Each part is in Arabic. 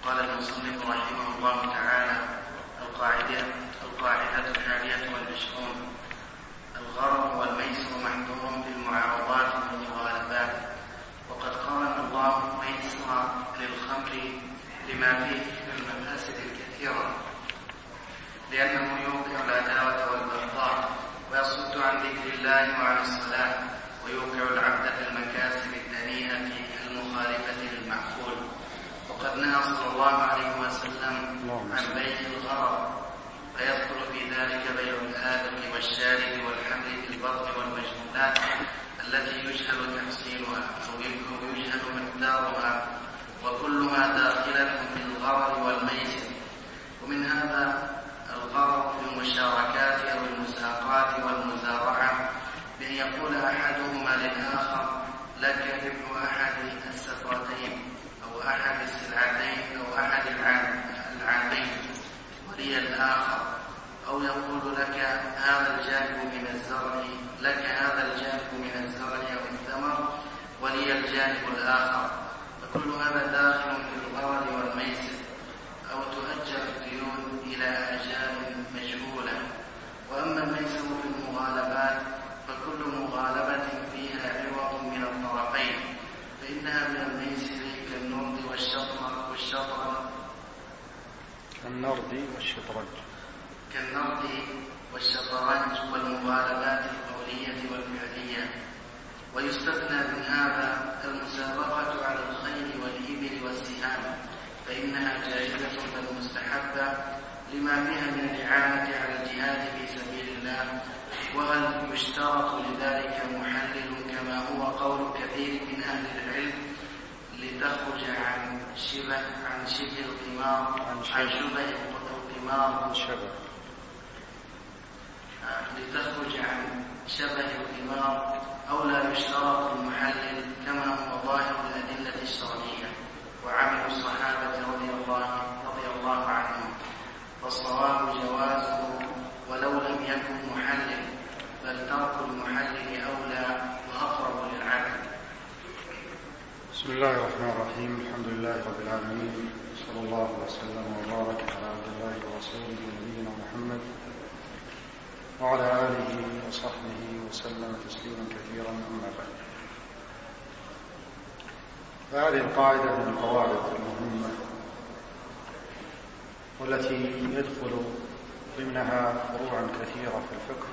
قال المصنف رحمه الله تعالى: القاعدة 21: الغرض والميسر محظور في المعارضات والمغالبات. وقد قارن الله الميسر للخمر لما فيه من المفاسد الكثيرة، لأنه يوقع العداوة والبغضاء ويصد عن ذكر الله وعن الصلاة، ويوقع العبد في المكاسب الدنيئة المخالفة للمعقول. وقد نهى صلى الله عليه وسلم عن بيع الغرض، فيدخل في ذلك بيع الآدم والشارب والحمل في البطن والمجنونات التي يجهل تحصيلها أو يجهل مقدارها، وكلها داخلة في الغرض والميسر. ومن هذا الغرض في المشاركات أو المساقات والمزارعة، بأن يقول أحدهما للآخر: لك ربح أحد السفرتين أو أحد السلعتين أو أحد العامين ولي الآخر، أو يقول لك هذا الجانب من الزرع، لك هذا الجانب من الزرع أو الثمر ولي الجانب الآخر، فكل هذا داخل في الغرض والميسر. أو تؤجر الديون إلى آجال مجهولة. وأما الميسر في المغالبات فكل مغالبة فيها عوض من الطرفين، فإنها من الميسر كالنرد والشطرنج والمغالبات القولية والفعلية. ويستثنى من هذا المسابقة على الخيل والإبل والسهام، فإنها جائزة بل مستحبة لما فيها من الإعانة على الجهاد في سبيل الله. وهل يشترط لذلك محلل كما هو قول كثير من أهل العلم لتخرج عن شبه القمار لتخرج عن شبه القمار، أو لا يشترط المحلل كما هو ظاهر الأدلة الشرعية وعمل الصحابة رضي الله عنهم. فالصواب جوازه ولو لم يكن محلل، بل ترك المحلل أولى وأقرب للعدل. بسم الله الرحمن الرحيم. الحمد لله رب العالمين، صلى الله وسلم وبارك على عبد الله ورسوله نبينا محمد وعلى آله وصحبه وسلم تسليما كثيرا. أما بعد، فهذه القاعدة من القواعد المهمة والتي يدخل ضمنها فروعا كثيرة في الفقه،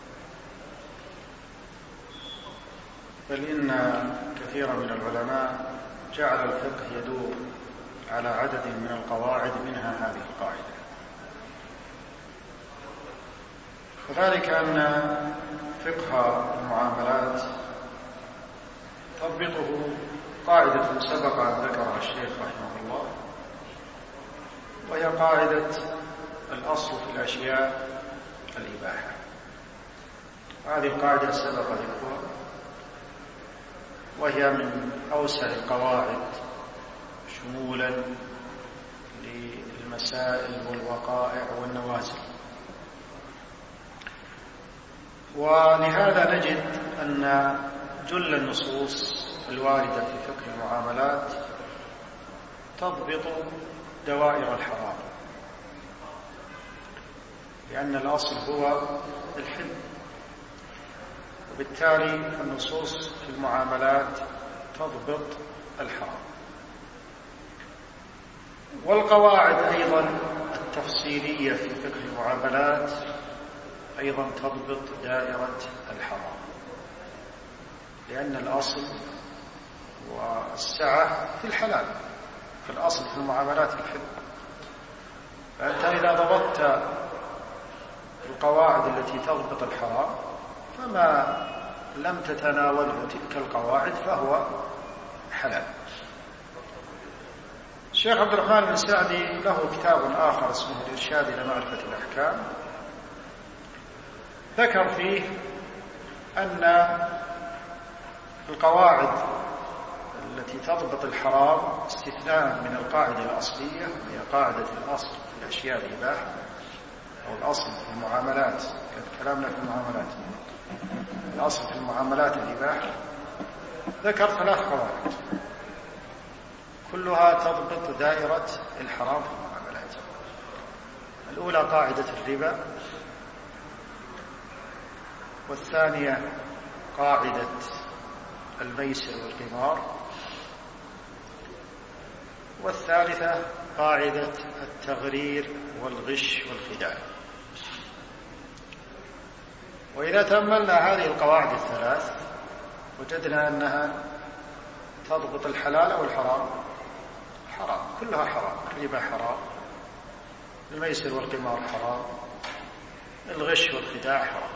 بل إن كثيرا من العلماء جعل الفقه يدور على عدد من القواعد، منها هذه القاعدة. وذلك أن فقه المعاملات تضبطه قاعدة سبق أن ذكرها الشيخ رحمه الله، وهي قاعدة الأصل في الأشياء الإباحة. هذه القاعدة سبق ذكرها، وهي من أوسع القواعد شمولا للمسائل والوقائع والنوازل. ولهذا نجد أن جل النصوص الواردة في فقه المعاملات تضبط دوائر الحرام، لأن الأصل هو الحل، وبالتالي النصوص في المعاملات تضبط الحرام. والقواعد أيضا التفصيلية في فقه المعاملات أيضا تضبط دائرة الحرام، لأن الأصل والسعة في الحلال، في الأصل في المعاملات الحل. فأنت إذا ضبطت القواعد التي تضبط الحرام، فما لم تتناوله تلك القواعد فهو حلال. الشيخ عبد الرحمن بن سعدي له كتاب آخر اسمه الإرشاد إلى معرفة الأحكام، ذكر فيه أن القواعد التي تضبط الحرام استثناء من القاعدة الأصلية، هي قاعدة الأصل في الأشياء الإباحة، أو الأصل في المعاملات. كلامنا في المعاملات، الأصل في المعاملات الإباحة. ذكر 3 قواعد، كلها تضبط دائرة الحرام في المعاملات. الأولى قاعدة الربا، والثانية قاعدة الميسر والقمار، والثالثة قاعدة التغرير والغش والخداع. وإذا تأملنا هذه القواعد الثلاث وجدنا أنها تضبط الحلال والحرام. حرام، كلها حرام. الربا حرام، الميسر والقمار حرام، الغش والخداع حرام.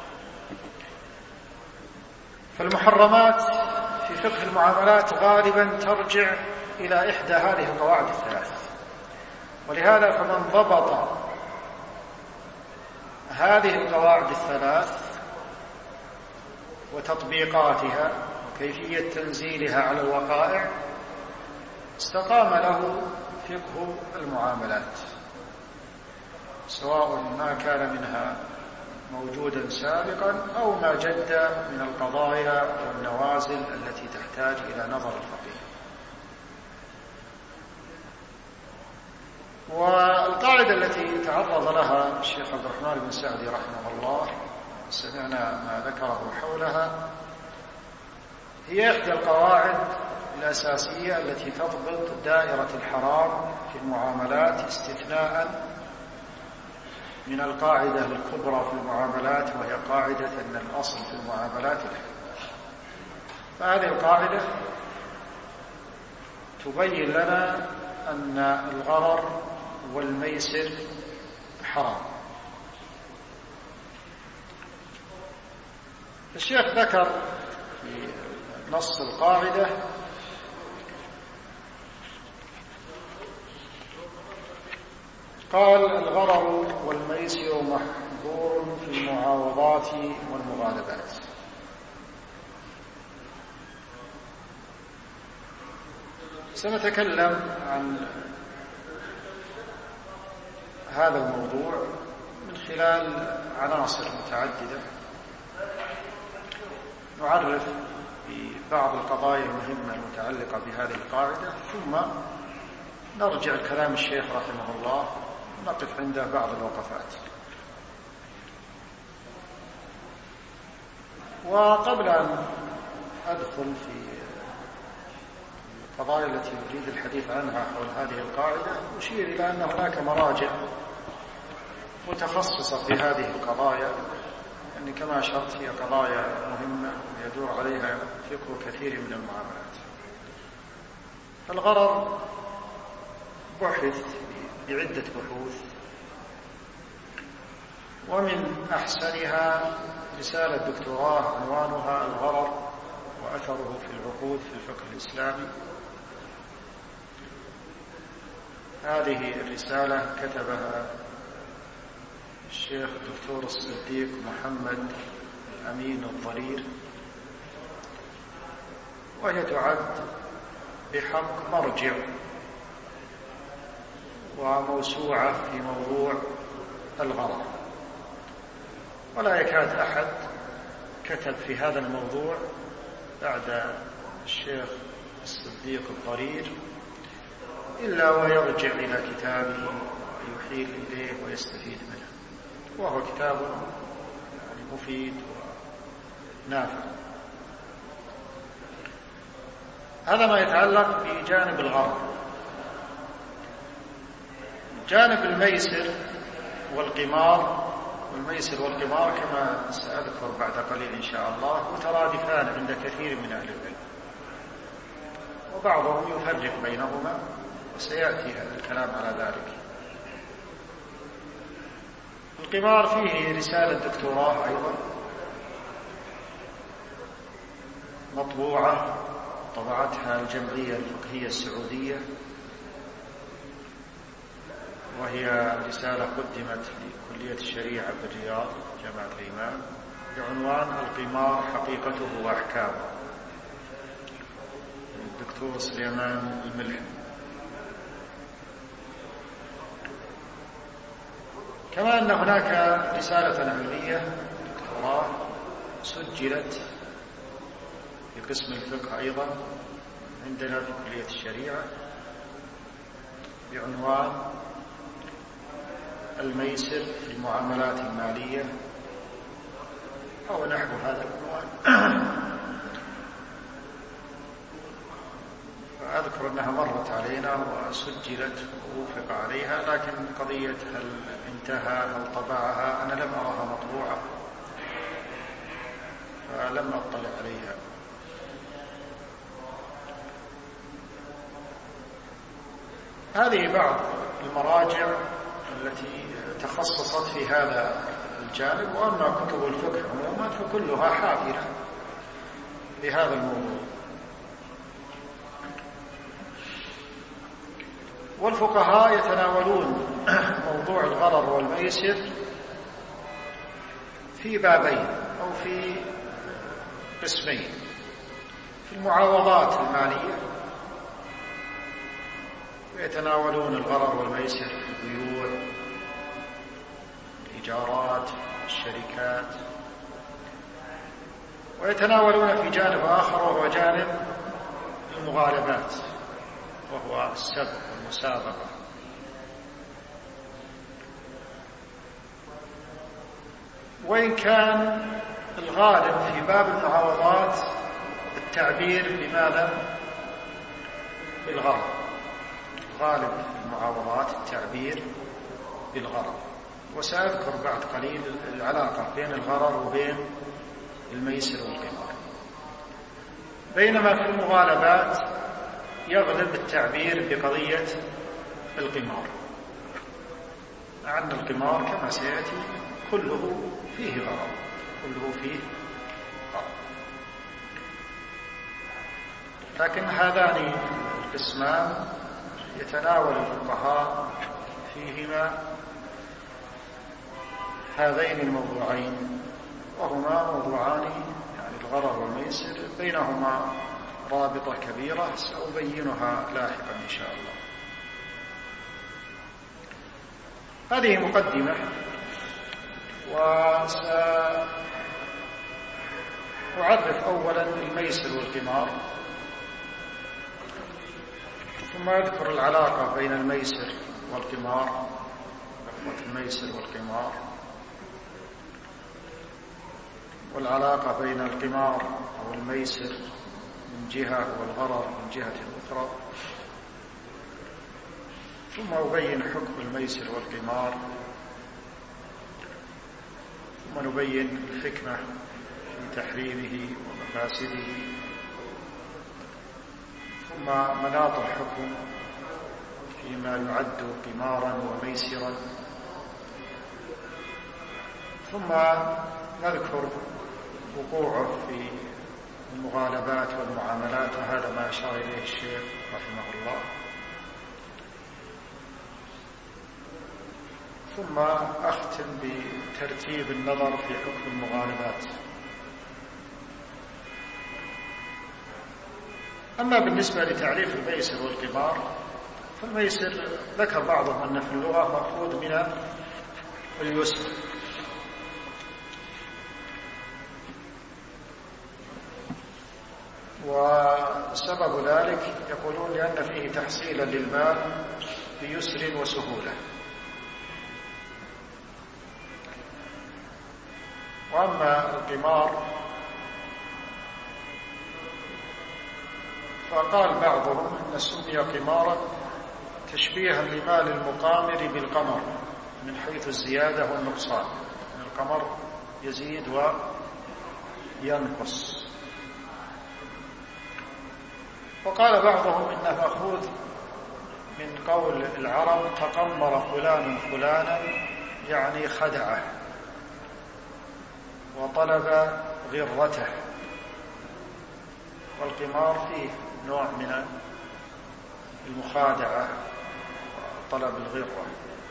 فالمحرمات في فقه المعاملات غالبا ترجع إلى إحدى هذه القواعد الثلاث. ولهذا فمن ضبط هذه القواعد الثلاث وتطبيقاتها وكيفية تنزيلها على الوقائع استقام له فقه المعاملات، سواء ما كان منها موجودا سابقا أو ما جد من القضايا والنوازل التي تحتاج إلى نظر الفقيه. والقاعدة التي تعرض لها الشيخ عبد الرحمن بن سعدي رحمه الله سمعنا ما ذكره حولها، هي إحدى القواعد الأساسية التي تضبط دائرة الحرام في المعاملات، استثناء من القاعدة الكبرى في المعاملات، وهي قاعدة أن الأصل في المعاملات الحلال. فهذه القاعدة تبين لنا أن الغرر والميسر حرام. الشيخ ذكر في نص القاعدة قال: الغرر والميسر محظور في المعاوضات والمغالبات. سنتكلم عن هذا الموضوع من خلال عناصر متعددة، نعرف ببعض القضايا المهمة المتعلقة بهذه القاعدة، ثم نرجع لكلام الشيخ رحمه الله ونقف عنده بعض الوقفات. وقبل أن أدخل في القضايا التي أريد الحديث عنها حول هذه القاعدة، أشير إلى أن هناك مراجع متخصصة في هذه القضايا، يعني كما أشرت هي قضايا مهمة يدور عليها فقه كثير من المعاملات. الغرر بحث بعدة بحوث، ومن أحسنها رسالة دكتوراه عنوانها الغرر وأثره في العقود في الفقه الإسلامي. هذه الرسالة كتبها الشيخ الدكتور الصديق محمد أمين الضرير، وهي تعد بحق مرجع وموسوعة في موضوع الغرر، ولا يكاد أحد كتب في هذا الموضوع بعد الشيخ الصديق الضرير إلا ويرجع إلى كتابه ويحيل إليه ويستفيد منه، وهو كتاب يعني مفيد ونافع. هذا ما يتعلق بجانب الغرر. جانب الميسر والقمار، والميسر والقمار كما سأذكر بعد قليل إن شاء الله مترادفان عند كثير من أهل العلم، وبعضهم يفرق بينهما، وسيأتي الكلام على ذلك. القمار فيه رسالة دكتوراه أيضا مطبوعة، طبعتها الجمعية الفقهية السعودية، وهي رسالة قدمت لكلية الشريعة بالرياض جامعة الإمام بعنوان القمار حقيقته وأحكامه، الدكتور سليمان الملحم. كما أن هناك رسالة علمية دكتوراه سجلت في قسم الفقه أيضا عندنا في كلية الشريعة، بعنوان الميسر في المعاملات المالية أو نحو هذا العنوان. أذكر أنها مرت علينا وسجلت ووافق عليها، لكن قضية هل انتهى هل طبعها أنا لم أرها مطبوعة فلم أطلع عليها. هذه بعض المراجع التي تخصصت في هذا الجانب، وأما كتب الفقه عموما فكلها حافلة لهذا الموضوع. والفقهاء يتناولون موضوع الغرر والميسر في بابين أو في قسمين: في المعاوضات المالية يتناولون الغرر والميسر في البيوع، الإيجارات، الشركات، ويتناولون في جانب آخر وهو جانب المغالبات وهو السبق والمسابقة. وإن كان الغالب في باب المعاوضات التعبير بماذا؟ بالغرر. غالب المعاوضات التعبير بالغرر، وسأذكر بعد قليل العلاقة بين الغرر وبين الميسر والقمار. بينما في المغالبات يغلب التعبير بقضية القمار، مع أن القمار كما سيأتي كله فيه غرر، كله فيه غرر. لكن هذان القسمان يتناول الفقهاء فيهما هذين الموضوعين، وهما موضوعان يعني الغرر والميسر بينهما رابطة كبيرة سأبينها لاحقا إن شاء الله. هذه مقدمة، وسأعرف أولا الميسر والقمار، ثم أذكر العلاقة بين الميسر والقمار، الميسر والقمار، والعلاقة بين القمار أو الميسر من جهة والغرر من جهة أخرى، ثم أبين حكم الميسر والقمار، ثم نبين الحكمة في تحريمه ومفاسده، ثم مناط الحكم فيما يعد قمارا وميسرا، ثم نذكر وقوعه في المغالبات والمعاملات، وهذا ما أشار إليه الشيخ رحمه الله. ثم أختم بترتيب النظر في حكم المغالبات. أما بالنسبة لتعريف الميسر والقمار، فالميسر ذكر بعضهم أن في اللغة مأخوذ من اليسر، وسبب ذلك يقولون لأن فيه تحصيلا للمال بيسر وسهولة. وأما القمار فقال بعضهم أن سمي قمارا تشبيها لمال المقامر بالقمر من حيث الزيادة والنقصان، القمر يزيد وينقص. وقال بعضهم إنه مأخوذ من قول العرب تقمر فلان فلانا، يعني خدعه وطلب غرته، والقمار فيه نوع من المخادعة وطلب الغرة.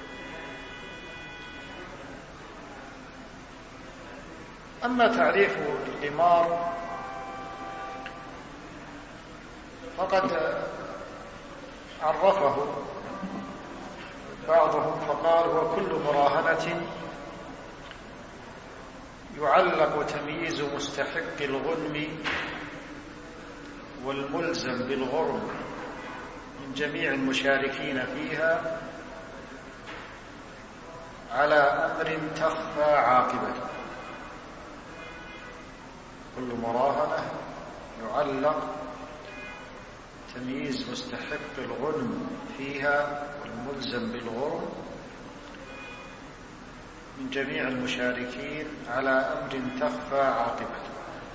أما تعريف القمار فقد عرفه بعضهم فقال هو كل مراهنة يعلق تمييز مستحق الغنم والملزم بالغرم من جميع المشاركين فيها على أمر تخفى عاقبته. كل مراهنة يعلق تمييز مستحق الغنم فيها والملزم بالغرم من جميع المشاركين على أمر تخفى عاقبته.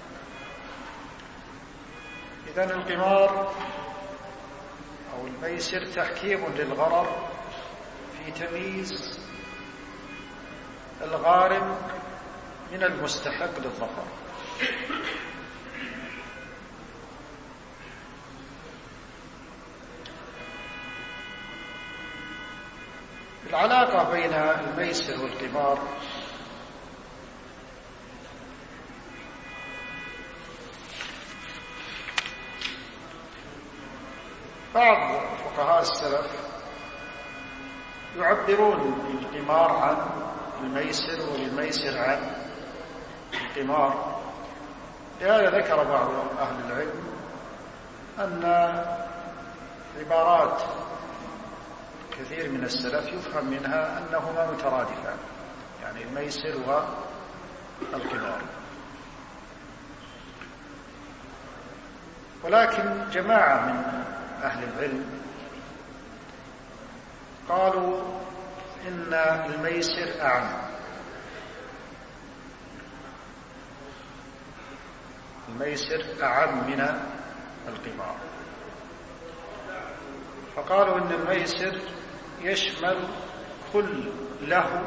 إذن القمار أو الميسر تحكيم للغرر في تمييز الغارم من المستحق للظفر. العلاقة بين الميسر والقمار بعض فقهاء السلف يعبرون للقمار عن الميسر وللميسر عن القمار. لهذا ذكر بعض أهل العلم أن عبارات كثير من السلف يفهم منها أنهما مترادفان، يعني الميسر والقمار. ولكن جماعة من أهل العلم قالوا إن الميسر أعم، الميسر أعم من القمار. فقالوا إن الميسر يشمل كل له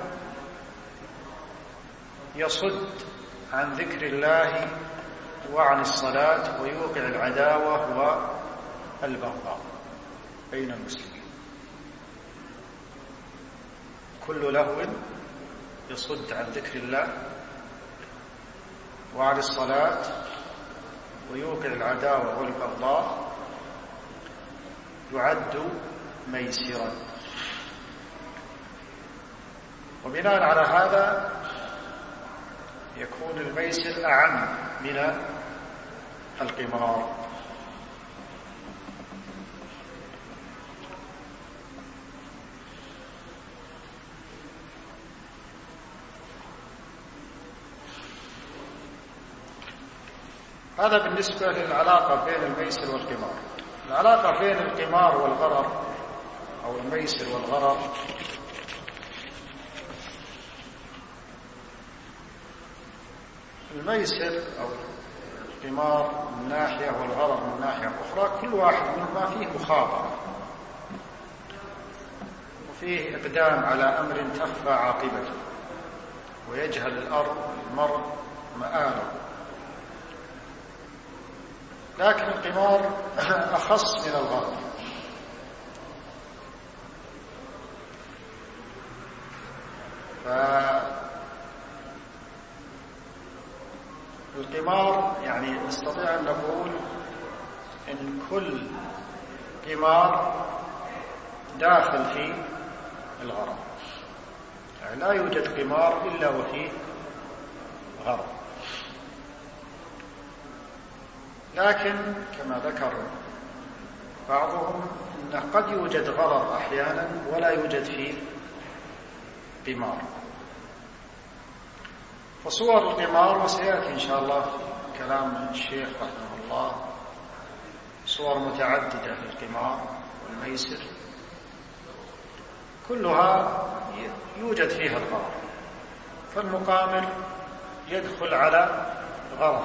يصد عن ذكر الله وعن الصلاة ويوقع العداوة والبغضاء بين المسلمين. كل لهو يصد عن ذكر الله وعن الصلاة ويوقع العداوة والبغضاء يعد ميسرا. وبناء على هذا يكون الميسر أعم من القمار. هذا بالنسبة للعلاقة بين الميسر والقمار. العلاقة بين القمار والغرر أو الميسر والغرر الميسر أو القمار من ناحية والغرر من ناحية أخرى، كل واحد منهما فيه مخاطرة وفيه إقدام على أمر تخفى عاقبته ويجهل المرء مآله. لكن القمار أخص من الغرر، فالقمار يعني نستطيع أن نقول إن كل قمار داخل في الغرر، يعني لا يوجد قمار إلا وفيه غرر. لكن كما ذكر بعضهم أنه قد يوجد غرر أحيانا ولا يوجد فيه قمار. فصور القمار، وسيأتي إن شاء الله كلام الشيخ رحمه الله، صور متعددة في القمار والميسر كلها يوجد فيها الغرر. فالمقامر يدخل على غرر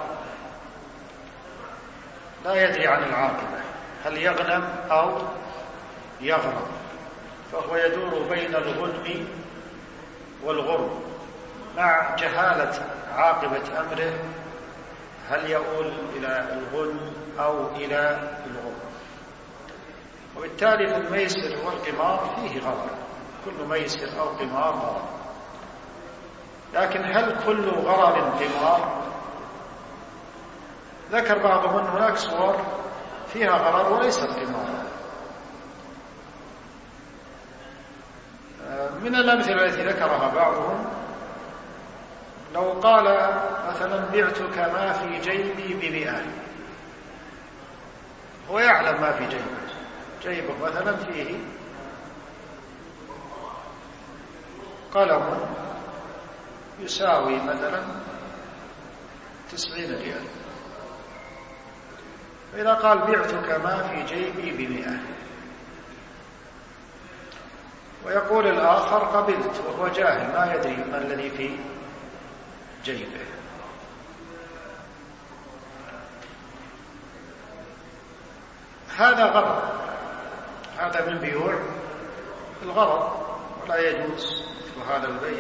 لا يدري عن العاقبة، هل يغنم أو يغرم، فهو يدور بين الغنم والغرم مع جهالة عاقبة أمره، هل يؤول إلى الغنم أو إلى الغرم. وبالتالي في الميسر والقمار فيه غرر، كل ميسر أو قمار غرر. لكن هل كل غرر قمار؟ ذكر بعضهم أن هناك صور فيها غرر وليست قمار. من الأمثلة التي ذكرها بعضهم لو قال مثلا بعتك ما في جيبي ب100، هو يعلم ما في جيبه مثلا فيه قلم يساوي مثلا 90 ريال، فإذا قال بعتك ما في جيبي ب100، ويقول الآخر قبلت، وهو جاهل ما يدري ما الذي في جيبه. هذا غرض، هذا من بيوع الغرض، ولا يجوز مثل هذا البيع.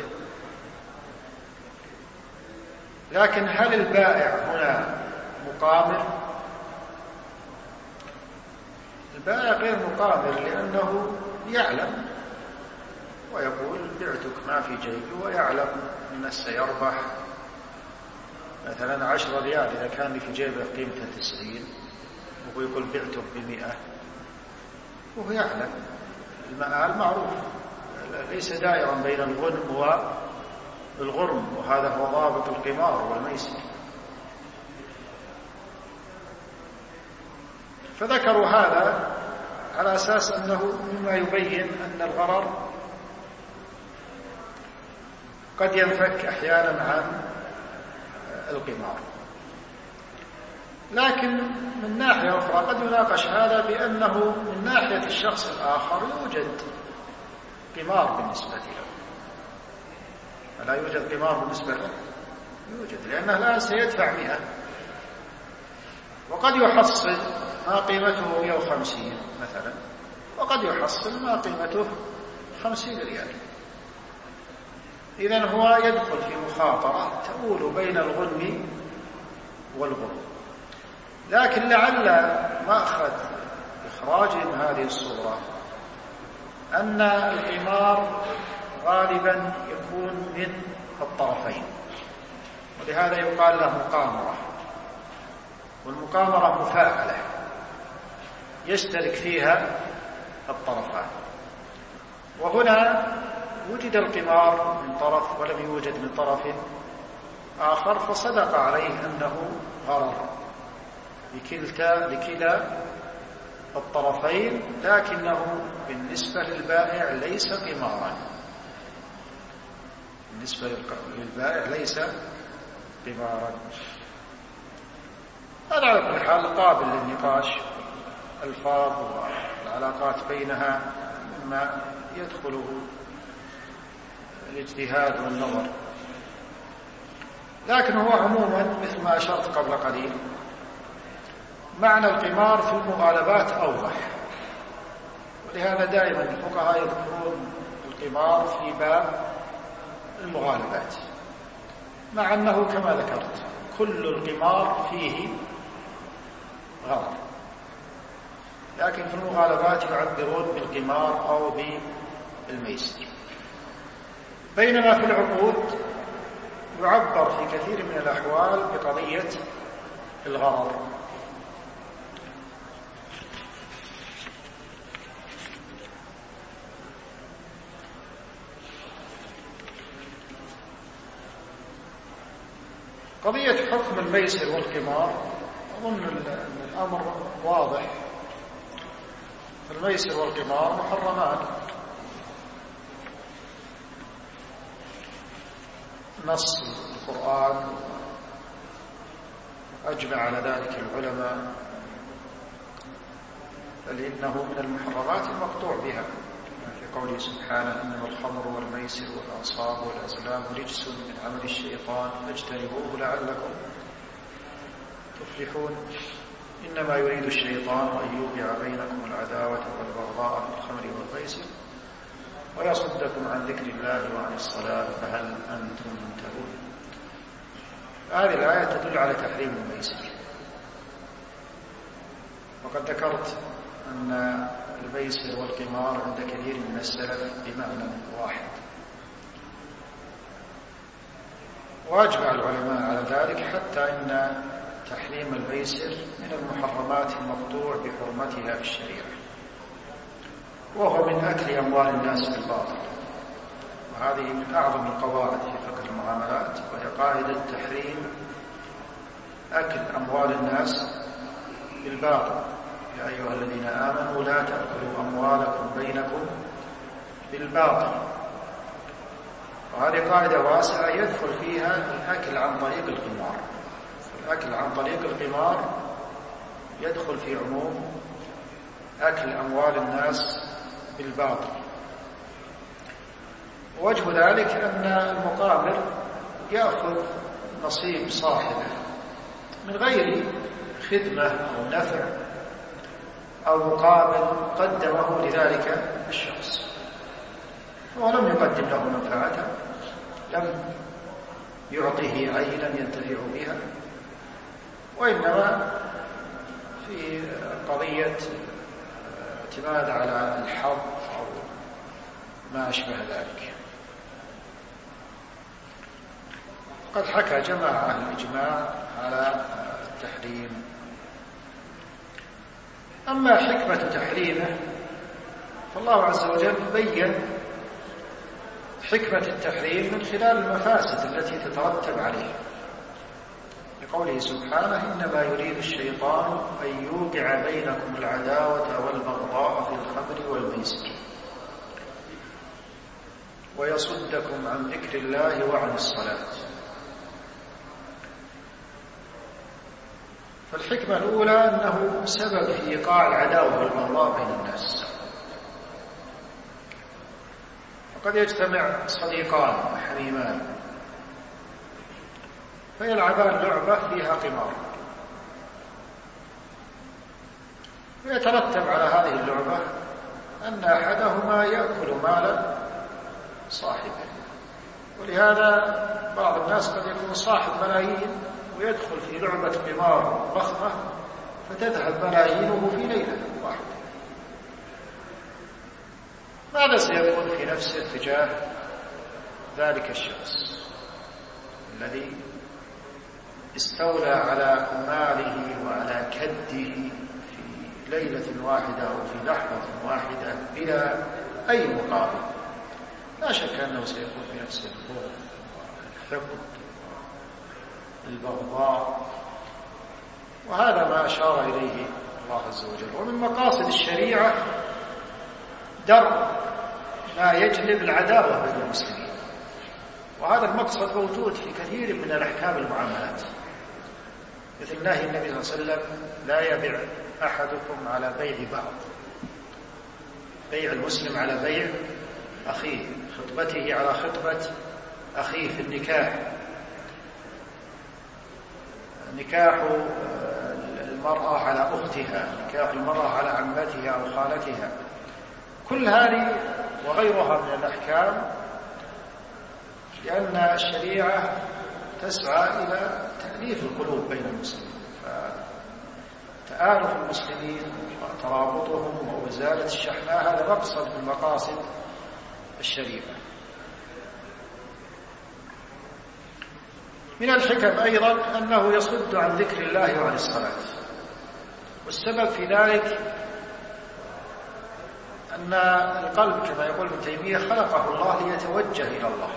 لكن هل البائع هنا مقامر؟ البائع غير مقامر، لأنه يعلم ويقول بعتك ما في جيبي، ويعلم أن سيربح مثلا 10 ريال إذا كان لي في جيبه قيمته 90، وهو يقول بعتك ب100، وهو يعلم المآل معروف، ليس دائرا بين الغنم والغرم، وهذا هو ضابط القمار والميسر. فذكروا هذا على أساس أنه مما يبين أن الغرر قد ينفك أحيانا عن القمار. لكن من ناحية أخرى قد يناقش هذا بأنه من ناحية الشخص الآخر يوجد قمار بالنسبة له. ألا يوجد قمار بالنسبة له؟ يوجد، لأنه الآن سيدفع 100، وقد يحصل ما قيمته 150 مثلا، وقد يحصل ما قيمته 50 ريال. إذن هو يدخل في مخاطرة تؤول بين الغنم والغرم. لكن لعل مأخذ إخراج من هذه الصورة أن القمار غالبا يكون من الطرفين، ولهذا يقال له مقامرة، والمقامرة مفاعلة يشترك فيها الطرفان. وهنا وجد القمار من طرف ولم يوجد من طرف آخر، فصدق عليه أنه غرر لكلا الطرفين، لكنه بالنسبة للبائع ليس قمارا، بالنسبة للبائع ليس قمارا. هذا على كل حال قابل للنقاش، الألفاظ والعلاقات بينها مما يدخله الاجتهاد والنظر. لكن هو عموما مثل ما أشرت قبل قليل، معنى القمار في المغالبات أوضح، ولهذا دائما الفقهاء يذكرون القمار في باب المغالبات، مع أنه كما ذكرت كل القمار فيه غرر، لكن في المغالبات يعبرون بالقمار أو بالميسر، بينما في العقود يعبر في كثير من الأحوال بقضية الغرر. قضية حكم الميسر والقمار أظن أن الأمر واضح. الميسر والقمار محرمان، نص القرآن أجمع على ذلك العلماء، بل إنه من المحرمات المقطوع بها، في قوله سبحانه إنما الخمر والميسر والأنصاب والأزلام رجس من عمل الشيطان فاجتنبوه لعلكم تفلحون إنما يريد الشيطان أن يوقع بينكم العداوة والبغضاء في الخمر والميسر ويصدكم عن ذكر الله وعن الصلاة فهل أنتم منتهون. هذه الآية تدل على تحريم الميسر، وقد ذكرت أن الميسر والقمار عند كثير من السلف بمعنى واحد، وأجمع العلماء على ذلك، حتى إن تحريم الميسر من المحرمات المقطوع بحرمتها في الشريعة، وهو من أكل أموال الناس بالباطل، وهذه من أعظم القواعد في فقه المعاملات، وهي قاعدة تحريم أكل أموال الناس بالباطل، يا أيها الذين آمنوا لا تأكلوا أموالكم بينكم بالباطل. وهذه قاعدة واسعة يدخل فيها الأكل عن طريق القمار. الأكل عن طريق القمار يدخل في عموم أكل أموال الناس بالباطل. ووجه ذلك أن المقامر يأخذ نصيب صاحبه من غير خدمة أو نفع أو مقابل قدمه لذلك الشخص، ولم يقدم له منفعة، لم يعطيه عينا ينتفع بها، وإنما في قضية اعتماد على الحظ أو ما أشبه ذلك. قد حكى جماعة الإجماع على التحريم. أما حكمة تحريمه فالله عز وجل بين حكمة التحريم من خلال المفاسد التي تترتب عليه، لقوله سبحانه: إنما يريد الشيطان أن يوقع بينكم العداوة والبغضاء في الخمر والميسر ويصدكم عن ذكر الله وعن الصلاة. فالحكمة الأولى أنه سبب في إيقاع العداوة والبغضاء بين الناس. فقد يجتمع صديقان حميمان فيلعبان لعبة فيها قمار، ويترتب على هذه اللعبة أن أحدهما يأكل مال صاحبه. ولهذا بعض الناس قد يكون صاحب ملايين ويدخل في لعبة قمار ضخمة فتذهب ملايينه في ليلة واحدة. ماذا سيكون في نفسه تجاه ذلك الشخص الذي استولى على ماله وعلى كده في ليلة واحدة أو في لحظة واحدة بلا أي مقابل؟ لا شك أنه سيكون في نفسه البغض والحقد والبغضاء، وهذا ما أشار إليه الله عز وجل. ومن مقاصد الشريعة درء ما يجلب العداوة بين المسلمين، وهذا المقصد موجود في كثير من الأحكام المعاملات، مثل نهي النبي صلى الله عليه وسلم: لا يبيع أحدكم على بيع بعض، بيع المسلم على بيع أخيه، خطبته على خطبة أخيه في النكاح، نكاح المرأة على أختها، نكاح المرأة على عمتها أو خالتها. كل هذه وغيرها من الأحكام، لأن الشريعة تسعى إلى تأليف القلوب بين المسلمين، فتآلف المسلمين وترابطهم وإزالة الشحناء هذا مقصد من مقاصد الشريعة. من الحكم أيضا أنه يصد عن ذكر الله وعن الصلاة، والسبب في ذلك أن القلب كما يقول ابن تيمية خلقه الله ليتوجه إلى الله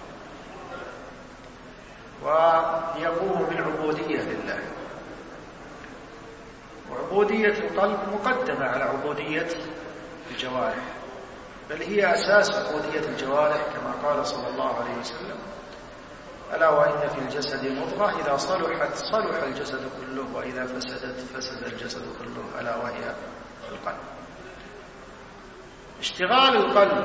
ويقوم بالعبودية لله، وعبودية القلب مقدمة على عبودية الجوارح، بل هي أساس عبودية الجوارح، كما قال صلى الله عليه وسلم: ألا وإن في الجسد مضغة إذا صلحت صلح الجسد كله وإذا فسدت فسد الجسد كله، ألا وهي القلب. اشتغال القلب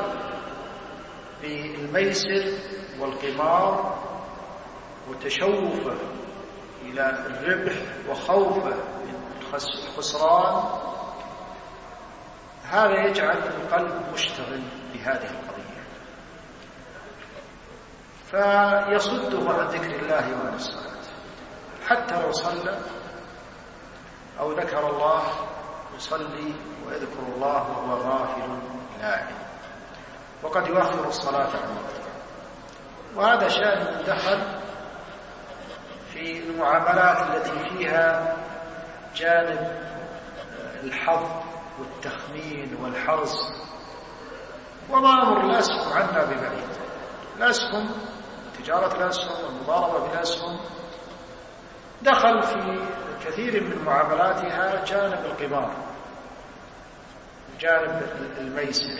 بالميسر والقمار وتشوفه إلى الربح وخوفه من الخسران، هذا يجعل القلب مشتغل بهذه القضية، فيصده عن ذكر الله وعن الصلاة. حتى لو صلى أو ذكر الله يصلي ويذكر الله وهو غافل لاهٍ، وقد يؤخر الصلاة عن وقتها. وهذا شأن دخل في المعاملات التي فيها جانب الحظ والتخمين والحرص، وما أمر الأسهم عنا ببعيد. الأسهم، تجارة الأسهم والمضاربة بالأسهم، دخل في كثير من معاملاتها جانب القمار جانب الميسر،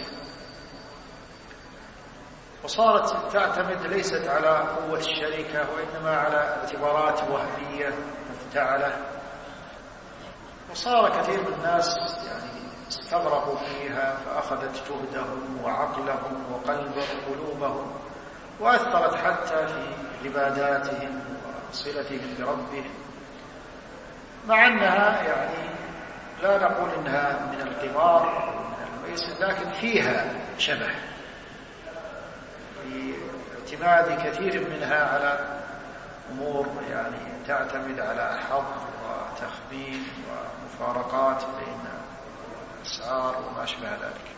وصارت تعتمد ليست على قوة الشركة وإنما على اعتبارات وهمية مفتعلة، وصار كثير من الناس استغرقوا فيها، فأخذت جهدهم وعقلهم وقلوبهم، وأثرت حتى في عباداتهم وصلتهم بربهم، مع أنها لا نقول إنها من القمار أو من الميسر، لكن فيها شبه في اعتماد كثير منها على أمور تعتمد على حظ وتخمين ومفارقات بين الأسعار وما أشبه ذلك.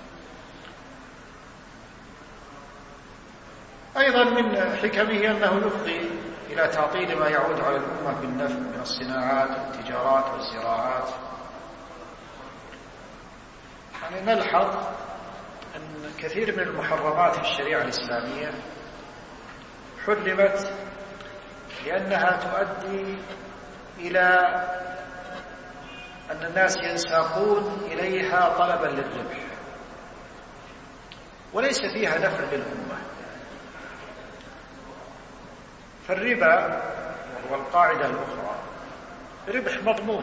أيضا من حكمه أنه يفضي إلى تعطيل ما يعود على الأمة بالنفع من الصناعات والتجارات والزراعات. نلحظ أن كثير من المحرمات في الشريعة الإسلامية حرمت لأنها تؤدي إلى أن الناس ينساقون إليها طلبا للربح، وليس فيها نفع للأمة. فالربا وهو القاعدة الأخرى ربح مضمون،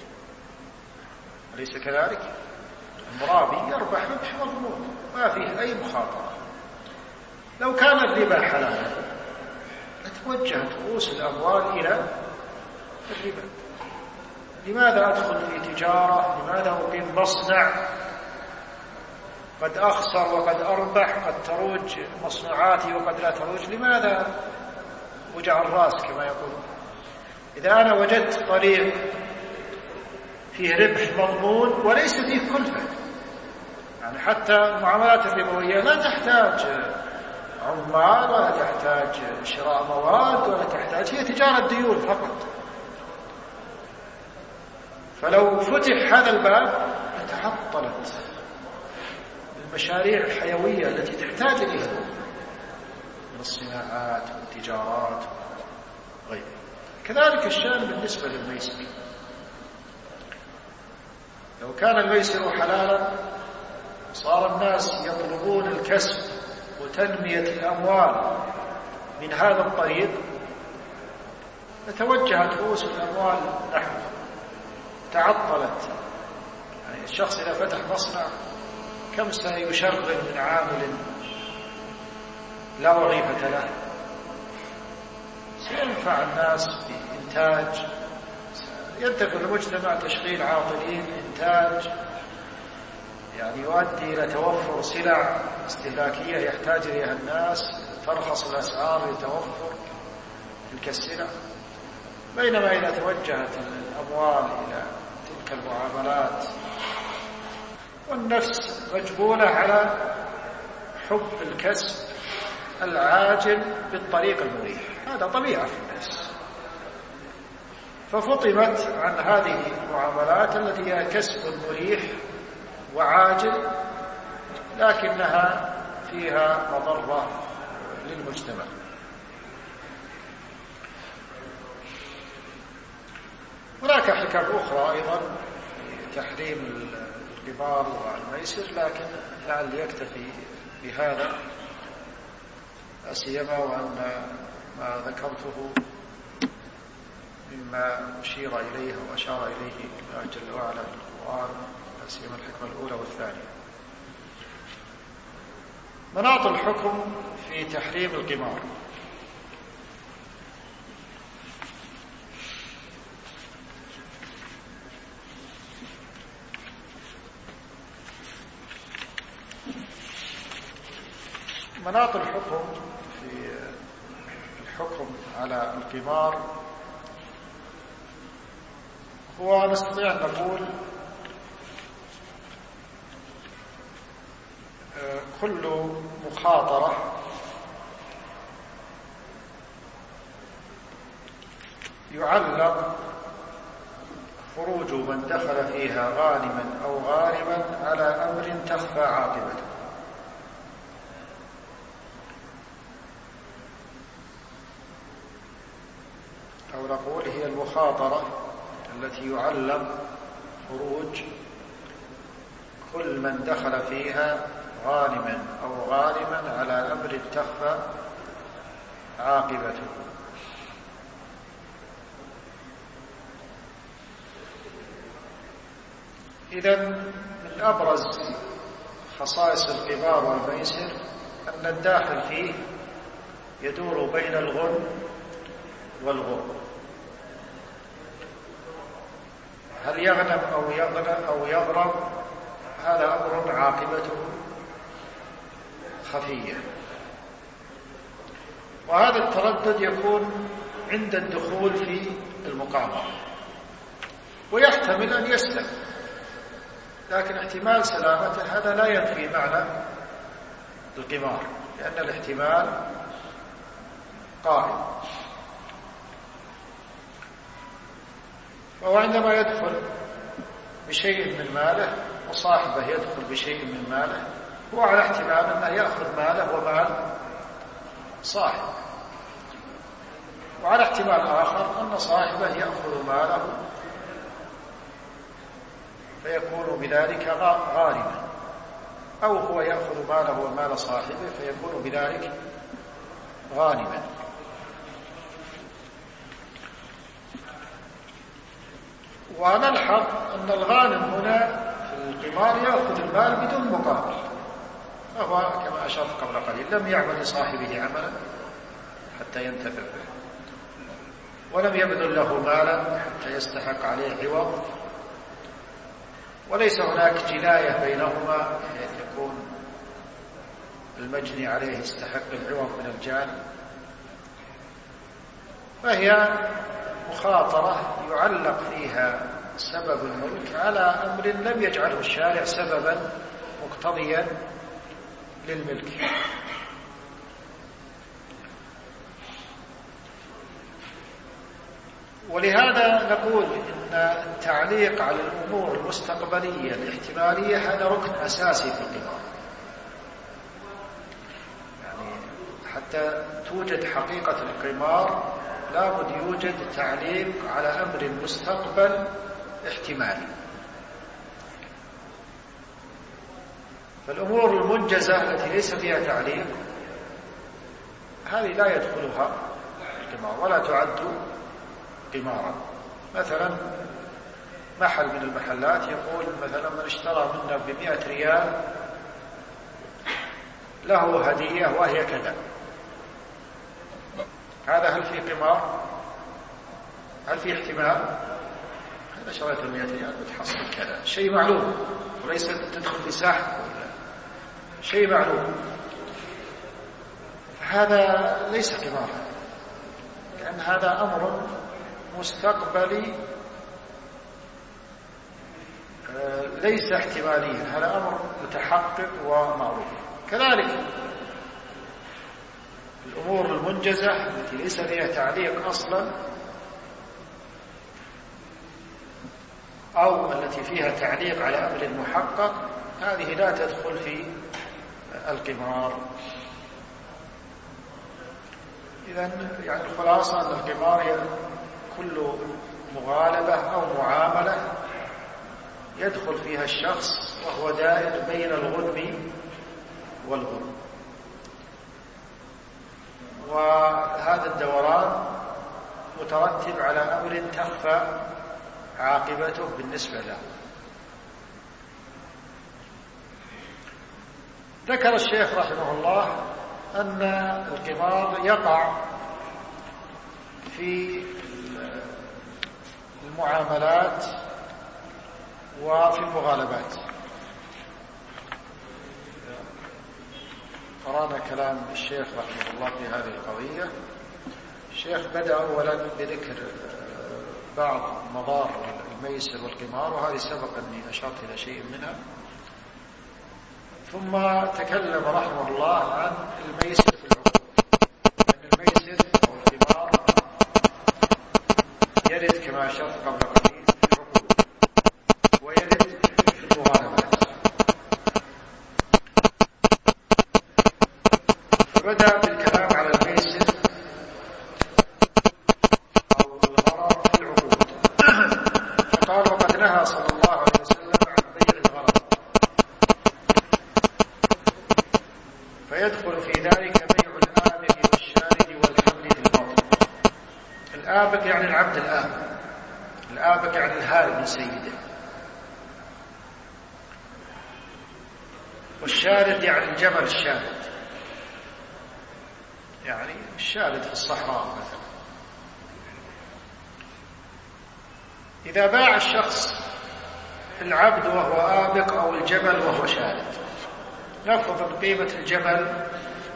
أليس كذلك؟ المرابي يربح ربح مضمون ما فيه أي مخاطرة. لو كان الربا حلالا لتوجهت رؤوس الأموال إلى الربا. لماذا أدخل في تجارة؟ لماذا أقيم مصنع قد أخسر وقد أربح، قد تروج مصنوعاتي وقد لا تروج؟ لماذا وجع الرأس كما يقولون؟ إذا أنا وجدت طريق فيه ربح مضمون وليس فيه كلفة، حتى المعاملات الربوية لا تحتاج عمال ولا تحتاج شراء مواد ولا تحتاج، هي تجارة ديون فقط. فلو فتح هذا الباب لتعطلت المشاريع الحيوية التي تحتاج إليها من الصناعات والتجارات وغيرها. كذلك الشأن بالنسبة للميسر. لو كان الميسر حلالا صار الناس يطلبون الكسب وتنمية الأموال من هذا الطريق، فتوجهت رؤوس الأموال نحوه، تعطلت. الشخص إذا فتح مصنع كم سيشغل من عامل لا وظيفة له؟ سينفع الناس بإنتاج، ينتفع المجتمع تشغيل عاطلين، إنتاج يؤدي إلى توفر سلع استهلاكية يحتاج إليها الناس، ترخص الأسعار لتوفر تلك السلع. بينما إذا توجهت الأموال إلى تلك المعاملات والنفس مجبولة على حب الكسب العاجل بالطريق المريح، هذا طبيعة في الناس، ففطمت عن هذه المعاملات التي هي كسب مريح وعاجل لكنها فيها مضرة للمجتمع. هناك حكم أخرى أيضا في تحريم القمار والميسر، لكن لعل يكتفي بهذا، سيما وأن ما ذكرته مما أشير إليه وأشار إليه الله جل وعلا في القرآن، سيما الحكمة الأولى والثانية. مناط الحكم في تحريم القمار. مناط الحكم في الحكم على القمار هو نستطيع أن نقول كل مخاطرة يعلق خروج من دخل فيها غانما أو غارما على أمر تخفى عاقبته. أو نقول هي المخاطرة التي يعلق خروج كل من دخل فيها غانما أو غانما على أمر تخفى عاقبته. إذن من أبرز خصائص القمار والميسر أن الداخل فيه يدور بين الغنم والغرم، هل يغنم أو يغرم، هذا أمر عاقبته خفية. وهذا التردد يكون عند الدخول في المقامرة، ويحتمل أن يسلم، لكن احتمال سلامته هذا لا ينفي معنى القمار، لأن الاحتمال قائم. وهو عندما يدخل بشيء من ماله وصاحبه يدخل بشيء من ماله، هو على احتمال أنه يأخذ ماله ومال صاحبه، وعلى احتمال آخر أن صاحبه يأخذ ماله فيكون بذلك غارما، أو هو يأخذ ماله ومال صاحبه فيكون بذلك غانما. ونلحظ أن الغانم هنا في القمار يأخذ المال بدون مقابل، فهو كما أشرت قبل قليل لم يعمل لصاحبه عملا حتى ينتفع به، ولم يبذل له مالا حتى يستحق عليه عوض، وليس هناك جناية بينهما بحيث يكون المجني عليه يستحق العوض من الجاني، فهي مخاطرة يعلق فيها سبب الملك على أمر لم يجعله الشارع سببا مقتضيا للملك. ولهذا نقول إن التعليق على الأمور المستقبلية الاحتمالية هذا ركن أساسي في القمار، يعني حتى توجد حقيقة القمار لابد يوجد تعليق على أمر مستقبل احتمالي. فالأمور المنجزة التي ليس فيها تعليق هذه لا يدخلها القمار ولا تعد قمارا. مثلا محل من المحلات يقول مثلا من اشترى منا ب100 ريال له هدية وهي كذا، هذا هل في قمار؟ هل في احتمال؟ هذا شريت 100 ريال بتحصل كذا، شيء معلوم، وليس تدخل في ساحة ولا شيء معلوم، هذا ليس قمار، لأن هذا أمر مستقبلي ليس احتماليا، هذا أمر متحقق ومعروف. كذلك الأمور المنجزة التي ليس فيها تعليق أصلا أو التي فيها تعليق على أمر محقق هذه لا تدخل في القمار. إذن يعني الخلاصة أن القمار كل مغالبة أو معاملة يدخل فيها الشخص وهو دائر بين الغنم والغرم، وهذا الدوران مترتب على أمر تخفى عاقبته بالنسبة له. ذكر الشيخ رحمه الله أن القمار يقع في المعاملات وفي المغالبات. قرأنا كلام الشيخ رحمه الله في هذه القضية. الشيخ بدأ أولا بذكر بعض مضار الميسر والقمار، وهذه سبق أني أشرت إلى شيء منها، ثم تكلم رحمه الله عن الميسر في العقود، أن الميسر أو القمار يرد كما أشرت قبل قليل في العقود ويرد في المغالبات. فبدأ بالكلام على الميسر أو الغرر في العقود، فقال وقد نهى صلى الله عليه وسلم عن بيع الغرر في ذلك بيع الآبق والشارد والحمل في البطن. الآبق يعني العبد الآبق، الآبق يعني الهارب من سيده، والشارد يعني الجمل الشارد، يعني الشارد في الصحراء مثلا. إذا باع الشخص العبد وهو آبق أو الجمل وهو شارد، نفرض قيمة الجمل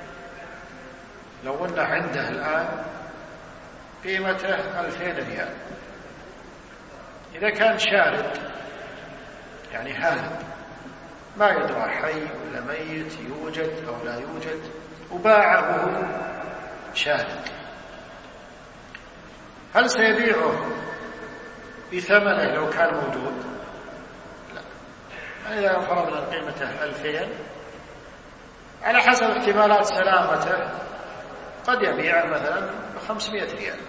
لو قلنا عنده الآن قيمته 2000 ريال. إذا كان شارد يعني هارب ما يدرى حي ولا ميت، يوجد أو لا يوجد، وباعه شارد، هل سيبيعه بثمنه لو كان موجود؟ لا. إذا فرضنا قيمته 2000 على حسب احتمالات سلامته قد يبيع مثلا ب500 ريال.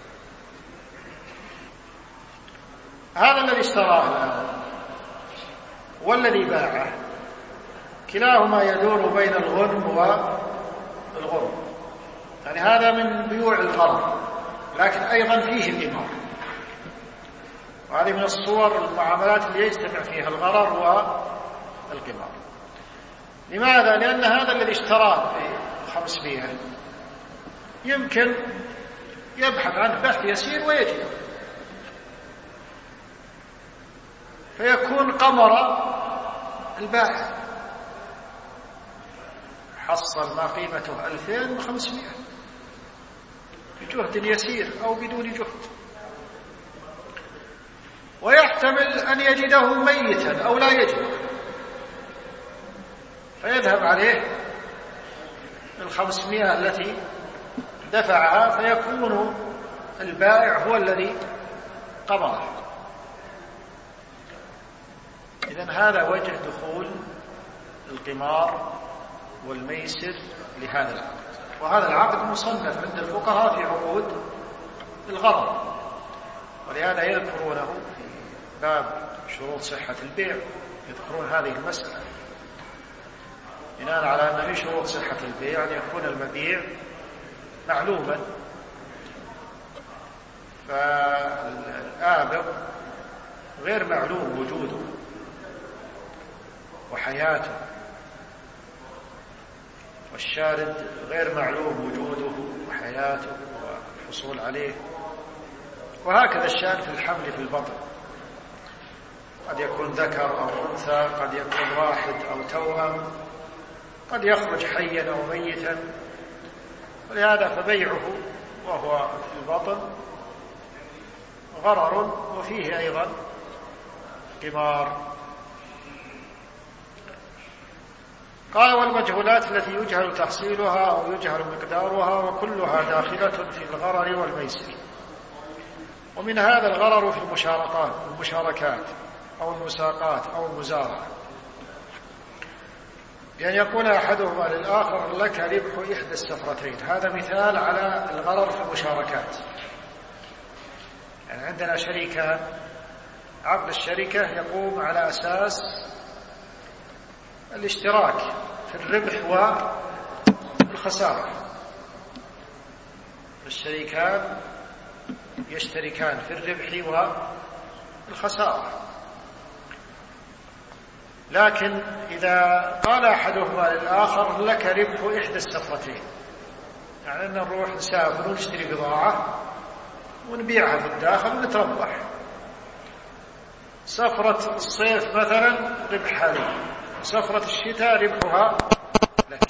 هذا الذي اشتراه الآن والذي باعه كلاهما يدور بين الغنم والغرم، يعني هذا من بيوع الغرم لكن أيضا فيه قمار، وهذه من الصور المعاملات اللي يجتمع فيها الغرر والقمار. لماذا؟ لأن هذا الذي اشتراه ب500 يمكن يبحث عنه بحث يسير ويجده، فيكون قمر البائع، حصل ما قيمته 2500 بجهد يسير أو بدون جهد، ويحتمل أن يجده ميتا أو لا يجده، فيذهب عليه 500 التي دفعها، فيكون البائع هو الذي قمره. إذن هذا وجه دخول القمار والميسر لهذا العقد، وهذا العقد مصنف عند الفقهاء في عقود الغرر، ولهذا يذكرونه في باب شروط صحة البيع، يذكرون هذه المسألة بناء على أن من شروط صحة البيع أن يكون المبيع معلوما. فالآبق غير معلوم وجوده وحياته، والشارد غير معلوم وجوده وحياته والحصول عليه، وهكذا الشأن في الحمل في البطن، قد يكون ذكر أو أنثى، قد يكون واحد أو توأم، قد يخرج حيا أو ميتا، ولهذا فبيعه وهو في البطن غرر وفيه أيضا قمار. قال والمجهولات التي يجهل تحصيلها أو يجهل مقدارها وكلها داخلة في الغرر والميسر. ومن هذا الغرر في المشاركات أو المساقات أو المزارعة، بأن يقول أحدهما للآخر لك ربح إحدى السفرتين. هذا مثال على الغرر في المشاركات. يعني عندنا شركة، عقد الشركة يقوم على أساس الاشتراك في الربح والخسارة، الشريكان يشتركان في الربح والخسارة. لكن إذا قال أحدهما للآخر لك ربح إحدى السفرتين، يعني أن نروح نسافر ونشتري بضاعة ونبيعها في الداخل ونتربح، سفرة الصيف مثلا ربحها لي، سفرة الشتاء ربحها لك.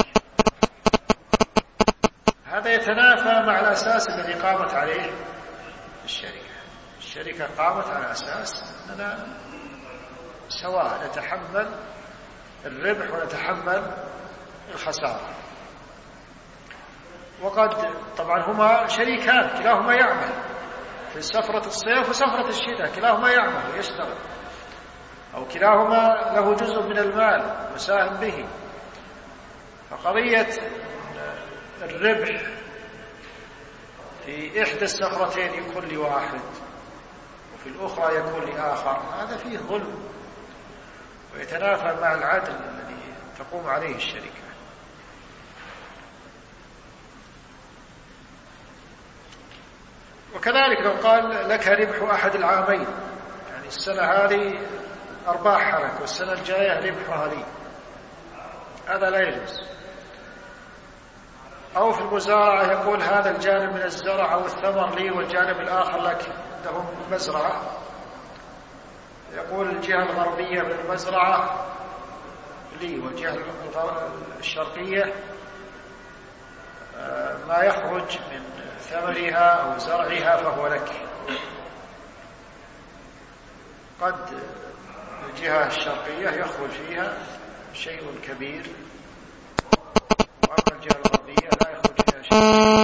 هذا يتنافى مع الأساس الذي قامت عليه الشركة. الشركة قامت على أساس أننا سواء نتحمل الربح ونتحمل الخسارة، وقد طبعا هما شريكان كلاهما يعمل في سفرة الصيف وسفرة الشتاء، كلاهما يعمل ويشتغل، أو كلاهما له جزء من المال وساهم به. فقضية الربح في إحدى السفرتين يكون لواحد وفي الأخرى يكون لآخر، هذا فيه ظلم ويتنافى مع العدل الذي تقوم عليه الشركة. وكذلك لو قال لك ربح أحد العامين، يعني السنة هذه أرباحها لك والسنة الجاية ربحها لي، هذا لا يجوز. أو في المزارعة يقول هذا الجانب من الزرع أو الثمر لي والجانب الآخر لك، عندهم مزرعة، يقول الجهة الغربية من المزرعة لي والجهة الشرقية ما يخرج من ثمرها أو زرعها فهو لك. قد الجهة الشرقية يخرج فيها شيء كبير، وأما الجهة الغربية لا يخرج فيها شيء.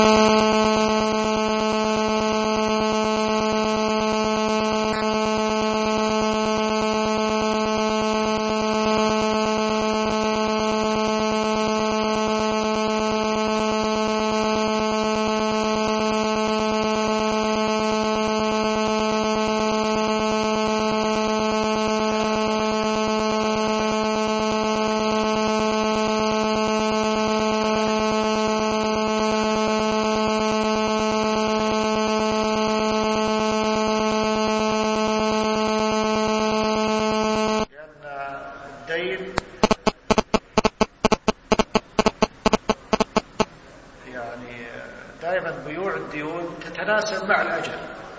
تتناسب مع الأجل،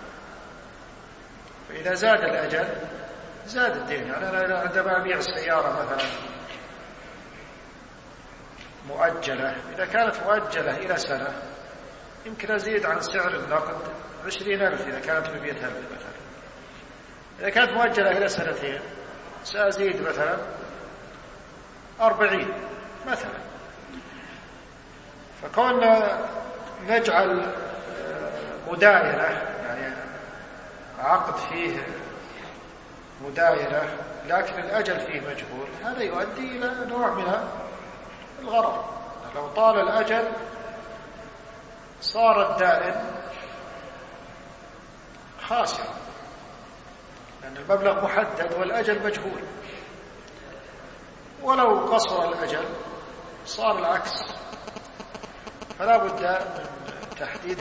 فإذا زاد الأجل زاد الدين. يعني أنا عندما أبيع السيارة مثلا مؤجلة، إذا كانت مؤجلة إلى سنة يمكن أزيد عن سعر النقد 20,000 إذا كانت ب100,000 مثلا. إذا كانت مؤجلة إلى سنتين سأزيد مثلا 40 مثلا. فكون نجعل مداينة، يعني عقد فيه مداينة لكن الأجل فيه مجهول، هذا يؤدي إلى نوع من الغرر. لو طال الأجل صار الدائن خاسرا، لأن المبلغ محدد والأجل مجهول. ولو قصر الأجل صار العكس، فلا بد من تحديد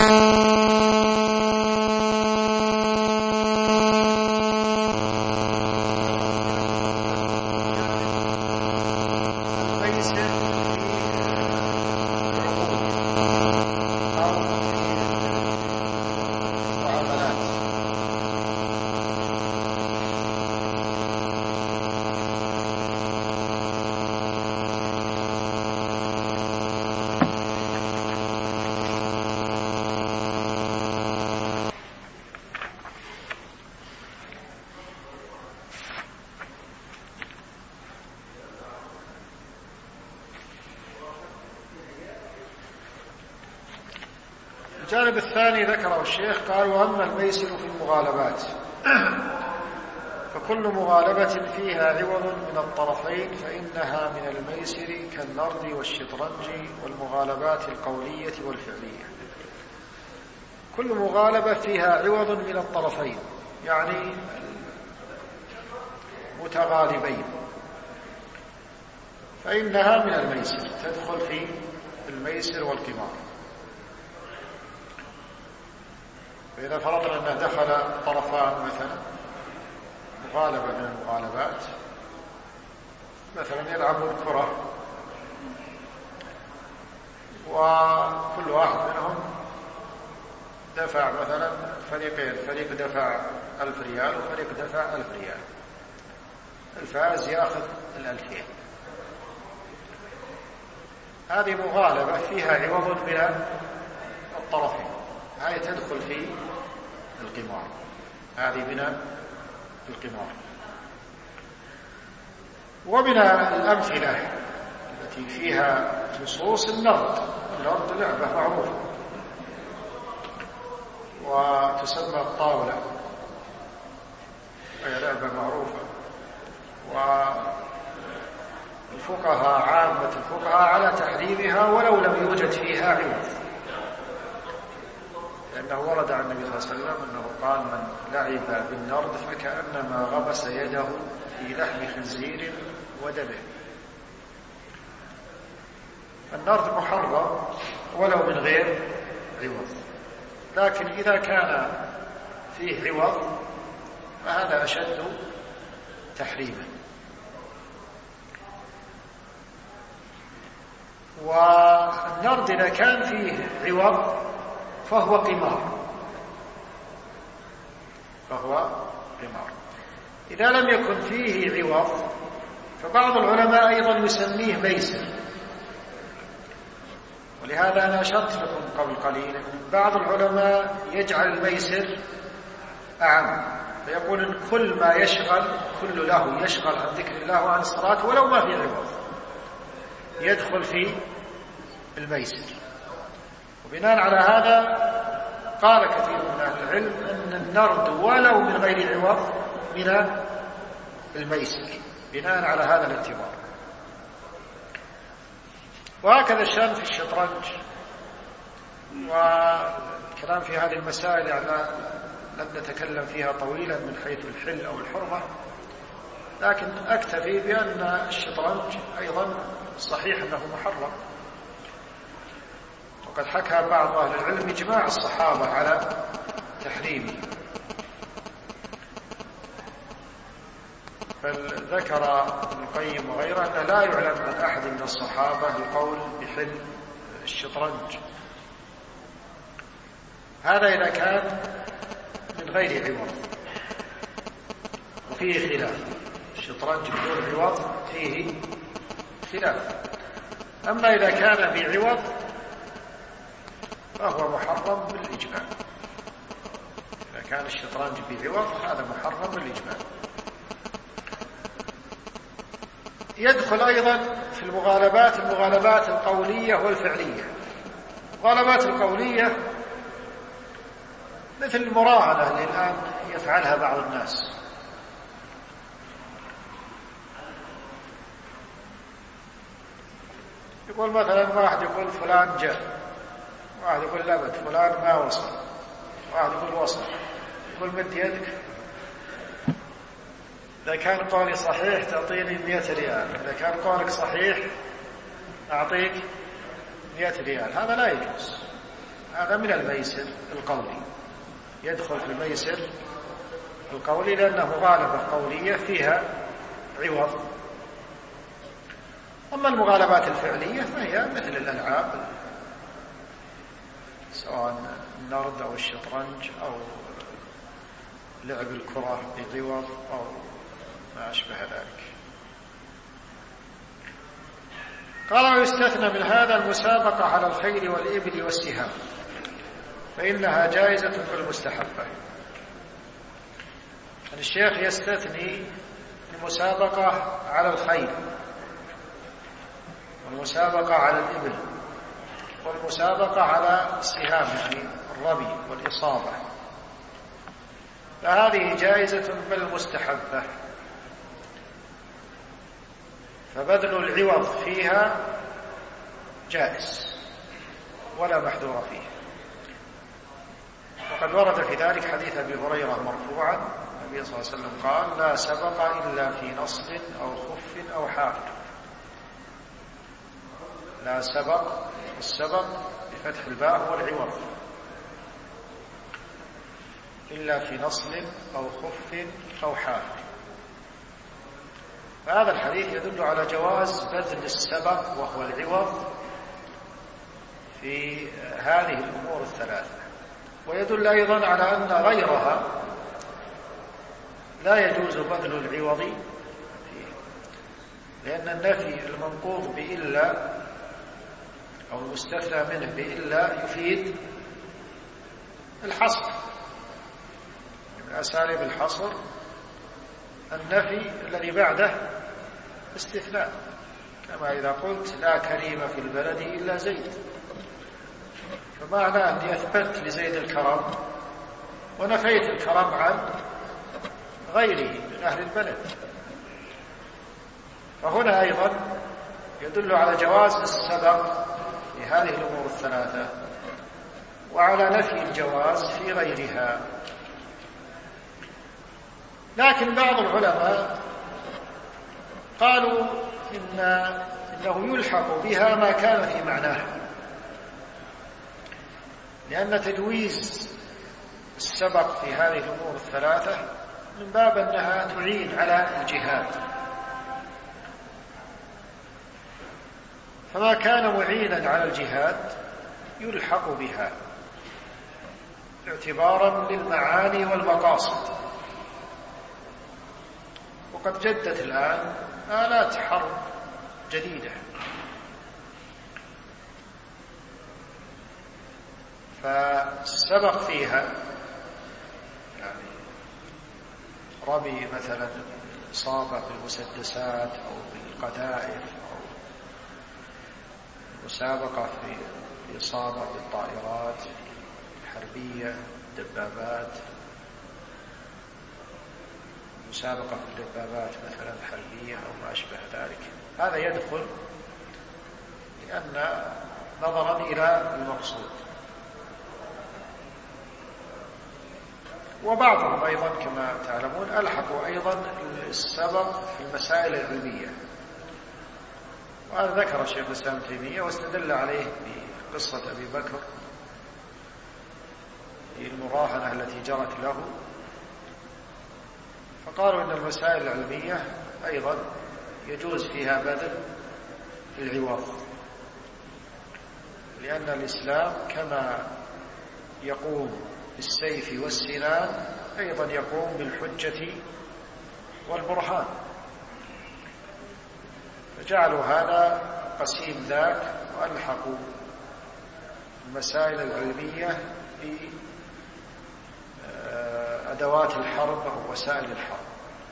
الجانب الثاني ذكره الشيخ، قال: وأما الميسر في المغالبات فكل مغالبة فيها عوض من الطرفين فإنها من الميسر كالنرد والشطرنج والمغالبات القولية والفعلية. كل مغالبة فيها عوض من الطرفين، يعني متغالبين، فإنها من الميسر، تدخل في الميسر والقمار. فإذا فرضنا أنه دخل طرفان مثلا مغالبة من المغالبات، مثلا يلعبون كرة وكل واحد منهم دفع مثلا فريقين، فريق دفع 1000 ريال وفريق دفع 1000 ريال، الفائز يأخذ 2000. هذه مغالبة فيها عوض من الطرفين، هذه تدخل في القمار، هذه من القمار. ومن الأمثلة التي فيها نصوص النرد لعبة معروفة وتسمى الطاولة، وهي لعبة معروفة، والفقهاء عامة الفقهاء على تحريمها ولو لم يوجد فيها عوض، لأنه ورد عن النبي صلى الله عليه وسلم أنه قال: من لعب بالنرد فكأنما غمس يده في لحم خنزير ودمه. النرد محرم ولو من غير عوض، لكن إذا كان فيه عوض فهذا أشد تحريما. والنرد إذا كان فيه عوض فهو قمار، إذا لم يكن فيه عوض فبعض العلماء أيضا يسميه ميسر. ولهذا أنا أشرت لكم قبل قليل بعض العلماء يجعل الميسر أعم، فيقول إن كل ما يشغل كل له يشغل عن ذكر الله وعن الصلاة ولو ما في عوض يدخل في الميسر. وبناء على هذا قال كثير من أهل العلم أن النرد ولو من غير عوض من الميسر بناء على هذا الاعتبار. وهكذا الشأن في الشطرنج. والكلام في هذه المسائل يعني لم نتكلم فيها طويلا من حيث الحل أو الحرمة، لكن أكتفي بأن الشطرنج أيضا صحيح أنه محرم، وقد حكى بعض أهل العلم إجماع الصحابة على تحريمه. بل ذكر ابن القيم وغيره أنه لا يعلم عن أحد من الصحابة القول بحل الشطرنج. هذا إذا كان من غير عوض، وفيه خلاف. الشطرنج بدون عوض فيه خلاف. أما إذا كان بعوض فهو محرم بالإجماع. إذا كان الشطرنج بعوض هذا محرم بالإجماع. يدخل أيضا في المغالبات القولية والفعلية. المغالبات القولية مثل المراهنة اللي الآن يفعلها بعض الناس. يقول مثلا واحد يقول فلان جاء، واحد يقول لبت، فلان ما وصل، واحد يقول وصل، يقول مد يدك، إذا كان قولي صحيح تعطيني 100 ريال، إذا كان قولك صحيح أعطيك 100 ريال. هذا لا يجوز، هذا من الميسر القولي، يدخل في الميسر القولي لأنه مغالبة قولية فيها عوض. أما المغالبات الفعلية فهي مثل الألعاب، سواء النرد أو الشطرنج أو لعب الكرة بعوض أو ما أشبه ذلك. قال ويستثنى من هذا المسابقة على الخيل والإبل والسهام فإنها جائزة بالمستحبة. الشيخ يستثني المسابقة على الخيل والمسابقة على الإبل والمسابقة على السهام يعني الرمي والإصابة، فهذه جائزة بالمستحبة، فبذل العوض فيها جائز ولا محذور فيه. وقد ورد في ذلك حديث أبي هريرة مرفوعا، النبي صلى الله عليه وسلم قال لا سبق إلا في نصل أو خف أو حافر. لا سبق، السبق بفتح الباء هو العوض، إلا في نصل أو خف أو حافر. فهذا الحديث يدل على جواز بذل السبق وهو العوض في هذه الأمور الثلاثة، ويدل أيضا على أن غيرها لا يجوز بذل العوض فيه، لأن النفي المنقوض بإلا أو المستثنى منه بإلا يفيد الحصر. من أساليب الحصر النفي الذي بعده استثناء، كما إذا قلت لا كريم في البلد إلا زيد، فمعنى أني أثبت لزيد الكرم ونفيت الكرم عن غيره من أهل البلد. فهنا أيضا يدل على جواز السبق في هذه الأمور الثلاثة وعلى نفي الجواز في غيرها. لكن بعض العلماء قالوا إنه يلحق بها ما كان في معناها، لأن تجويز السبق في هذه الأمور الثلاثة من باب أنها تعين على الجهاد، فما كان معينا على الجهاد يلحق بها اعتبارا للمعاني والمقاصد. وقد جدت الآن آلات حرب جديدة، فالسبق فيها يعني رمي مثلا إصابة بالمسدسات أو بالقذائف، أو مسابقة في الإصابة بالطائرات الحربية، الدبابات، مسابقة في الدبابات مثلا الحربية أو ما أشبه ذلك، هذا يدخل لأن نظرا إلى المقصود. وبعضهم أيضا كما تعلمون ألحقوا أيضا السبق في المسائل العلمية، وهذا ذكر الشيخ الإسلام ابن تيمية واستدل عليه بقصة أبي بكر في المراهنة التي جرت له، فقالوا إن المسائل العلمية أيضا يجوز فيها بذل العوض، لأن الإسلام كما يقوم بالسيف والسنان أيضا يقوم بالحجة والبرهان، فجعلوا هذا قسيم ذاك وألحقوا المسائل العلمية بأدوات الحرب أو وسائل الحرب.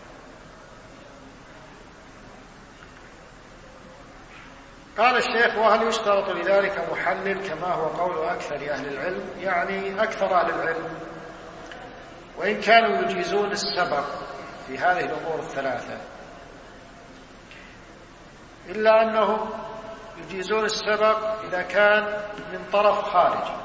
قال الشيخ: وهل يشترط لذلك محلل كما هو قول أكثر أهل العلم؟ يعني أكثر أهل العلم وإن كانوا يجيزون السبق في هذه الأمور الثلاثة، إلا أنهم يجيزون السبق إذا كان من طرف خارجي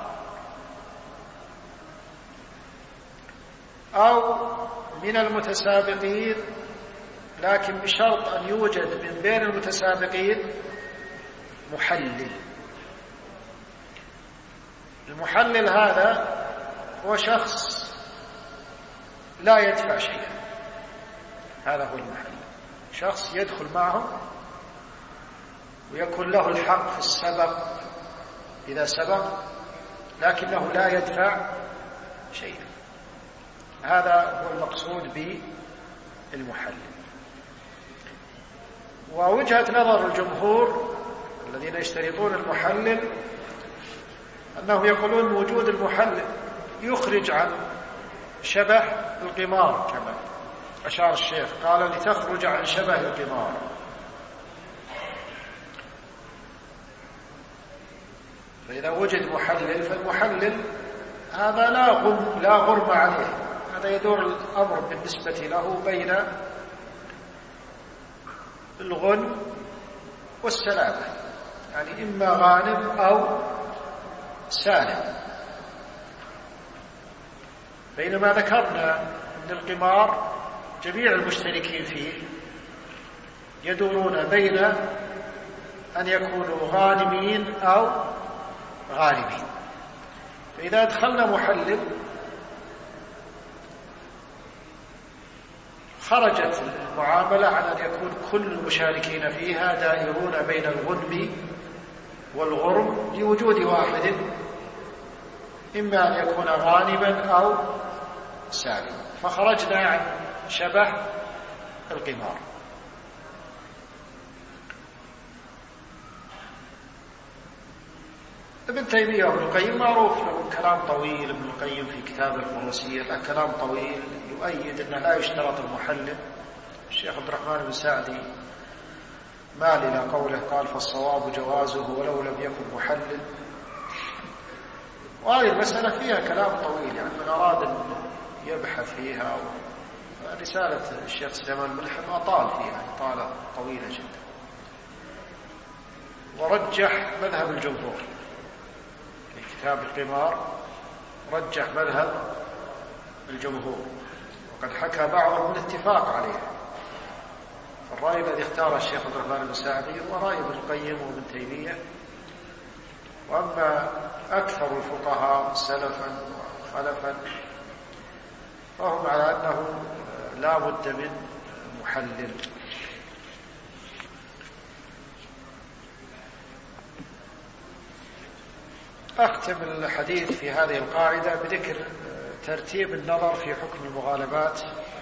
أو من المتسابقين، لكن بشرط أن يوجد من بين المتسابقين محلل. المحلل هذا هو شخص لا يدفع شيئا، هذا هو المحلل، شخص يدخل معهم ويكون له الحق في السبق إذا سبق، لكنه لا يدفع شيئا، هذا هو المقصود بالمحلل. ووجهة نظر الجمهور الذين يشترطون المحلل أنه يقولون وجود المحلل يخرج عن شبه القمار، كما أشار الشيخ قال: لتخرج عن شبه القمار. فإذا وجد محلل فالمحلل هذا لا غرم عليه، هذا يدور الأمر بالنسبة له بين الغنم والسلامة، يعني إما غانم أو سالم. بينما ذكرنا أن القمار جميع المشتركين فيه يدورون بين أن يكونوا غانمين أو غالبين، فإذا أدخلنا محلل خرجت المعاملة على أن يكون كل المشاركين فيها دائرون بين الغنم والغرم لوجود واحد، إما أن يكون غانما أو سالما، فخرجنا عن شبه القمار. ابن تيمية وابن القيم معروف له كلام طويل، ابن القيم في كتاب الفروسية له كلام طويل يؤيد أنه لا يشترط المحلل. الشيخ عبد الرحمن بن سعدي مال إلى قوله، قال: فالصواب جوازه ولو لم يكن محلل. وهذه المسألة فيها كلام طويل، يعني من أراد أن يبحث فيها، رسالة الشيخ سليمان الملحم أطال فيها إطالة طويلة جدا، ورجح مذهب الجمهور في كتاب القمار، رجح مذهب الجمهور، وقد حكى بعضهم الاتفاق عليه. فالرأي الذي اختاره الشيخ عبد الرحمن بن سعدي هو رأي ابن القيم وابن تيمية، وأما أكثر الفقهاء سلفا وخلفا فهم على أنه لا بد من محلل. أختم الحديث في هذه القاعدة بذكر ترتيب النظر في حكم المغالبات.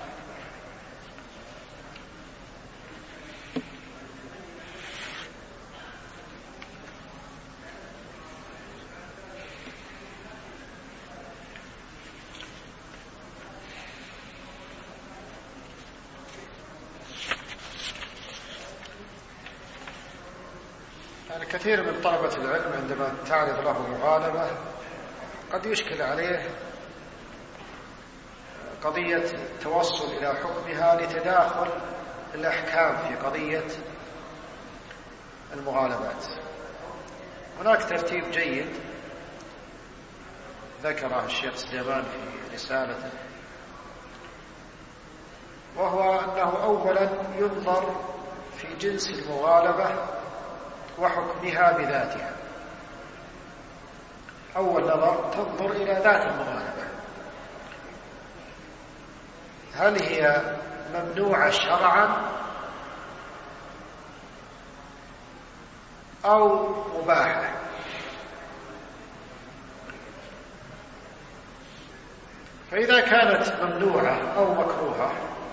كثير من طلبة العلم عندما تعرض له مغالبة قد يشكل عليه قضية التوصل إلى حكمها لتداخل الأحكام في قضية المغالبات. هناك ترتيب جيد ذكره الشيخ سليمان في رسالته، وهو أنه أولا ينظر في جنس المغالبة وحكمها بذاتها. أول نظر تنظر إلى ذات المغالبة، هل هي ممنوعة شرعا أو مباحة؟ فإذا كانت ممنوعة أو مكروهة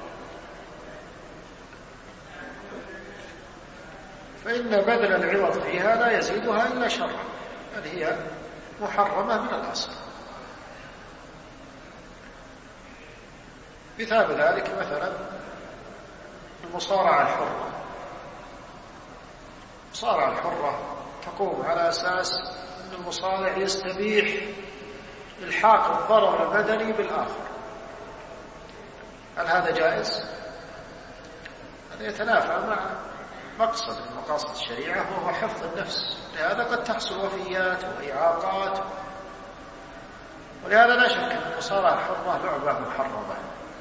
فإن بذل العوض فيها لا يزيدها إلا شرا، بل هي محرمة من الأصل. مثال ذلك مثلا المصارعة الحرة. المصارعة الحرة تقوم على أساس أن المصارع يستبيح إلحاق الضرر البدني بالآخر. هل هذا جائز؟ هذا يتنافى مع مقصد من مقاصد الشريعة وهو حفظ النفس، لهذا قد تحصل وفيات وإعاقات، ولهذا لا شك أن المصارعة الحرة لعبة محرمة.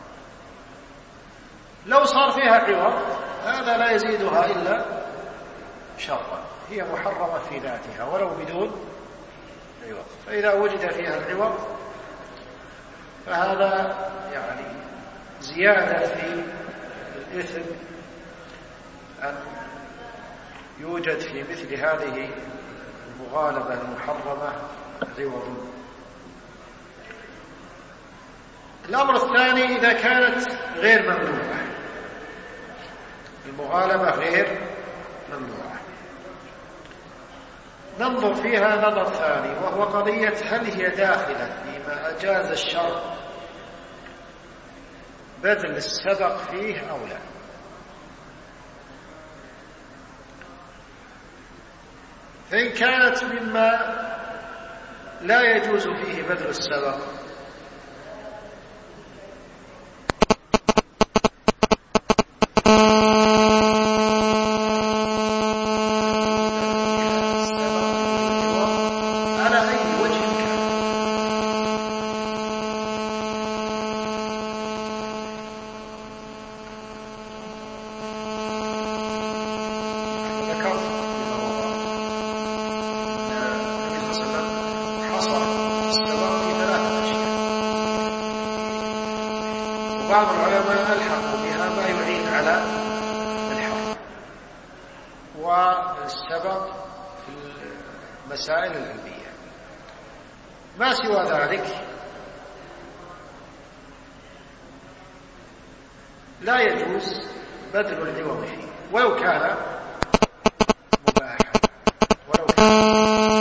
لو صار فيها عوض هذا لا يزيدها إلا شرا، هي محرمة في ذاتها ولو بدون عوض. فإذا وجد فيها العوض فهذا يعني زيادة في الإثم أن يوجد في مثل هذه المغالبة المحرمة عوض. الأمر الثاني إذا كانت غير ممنوعة، المغالبة غير ممنوعة، ننظر فيها نظر ثاني، وهو قضية هل هي داخلة فيما أجاز الشرع بذل السبق فيه أو لا. فإن كانت مما لا يجوز فيه بذل السبق بعض العلماء ألحقوا بها ما يعين على الحرب والسبق في المسائل العلمية. ما سوى ذلك لا يجوز بذل العوض فيه ولو كان مباحا، ولو كان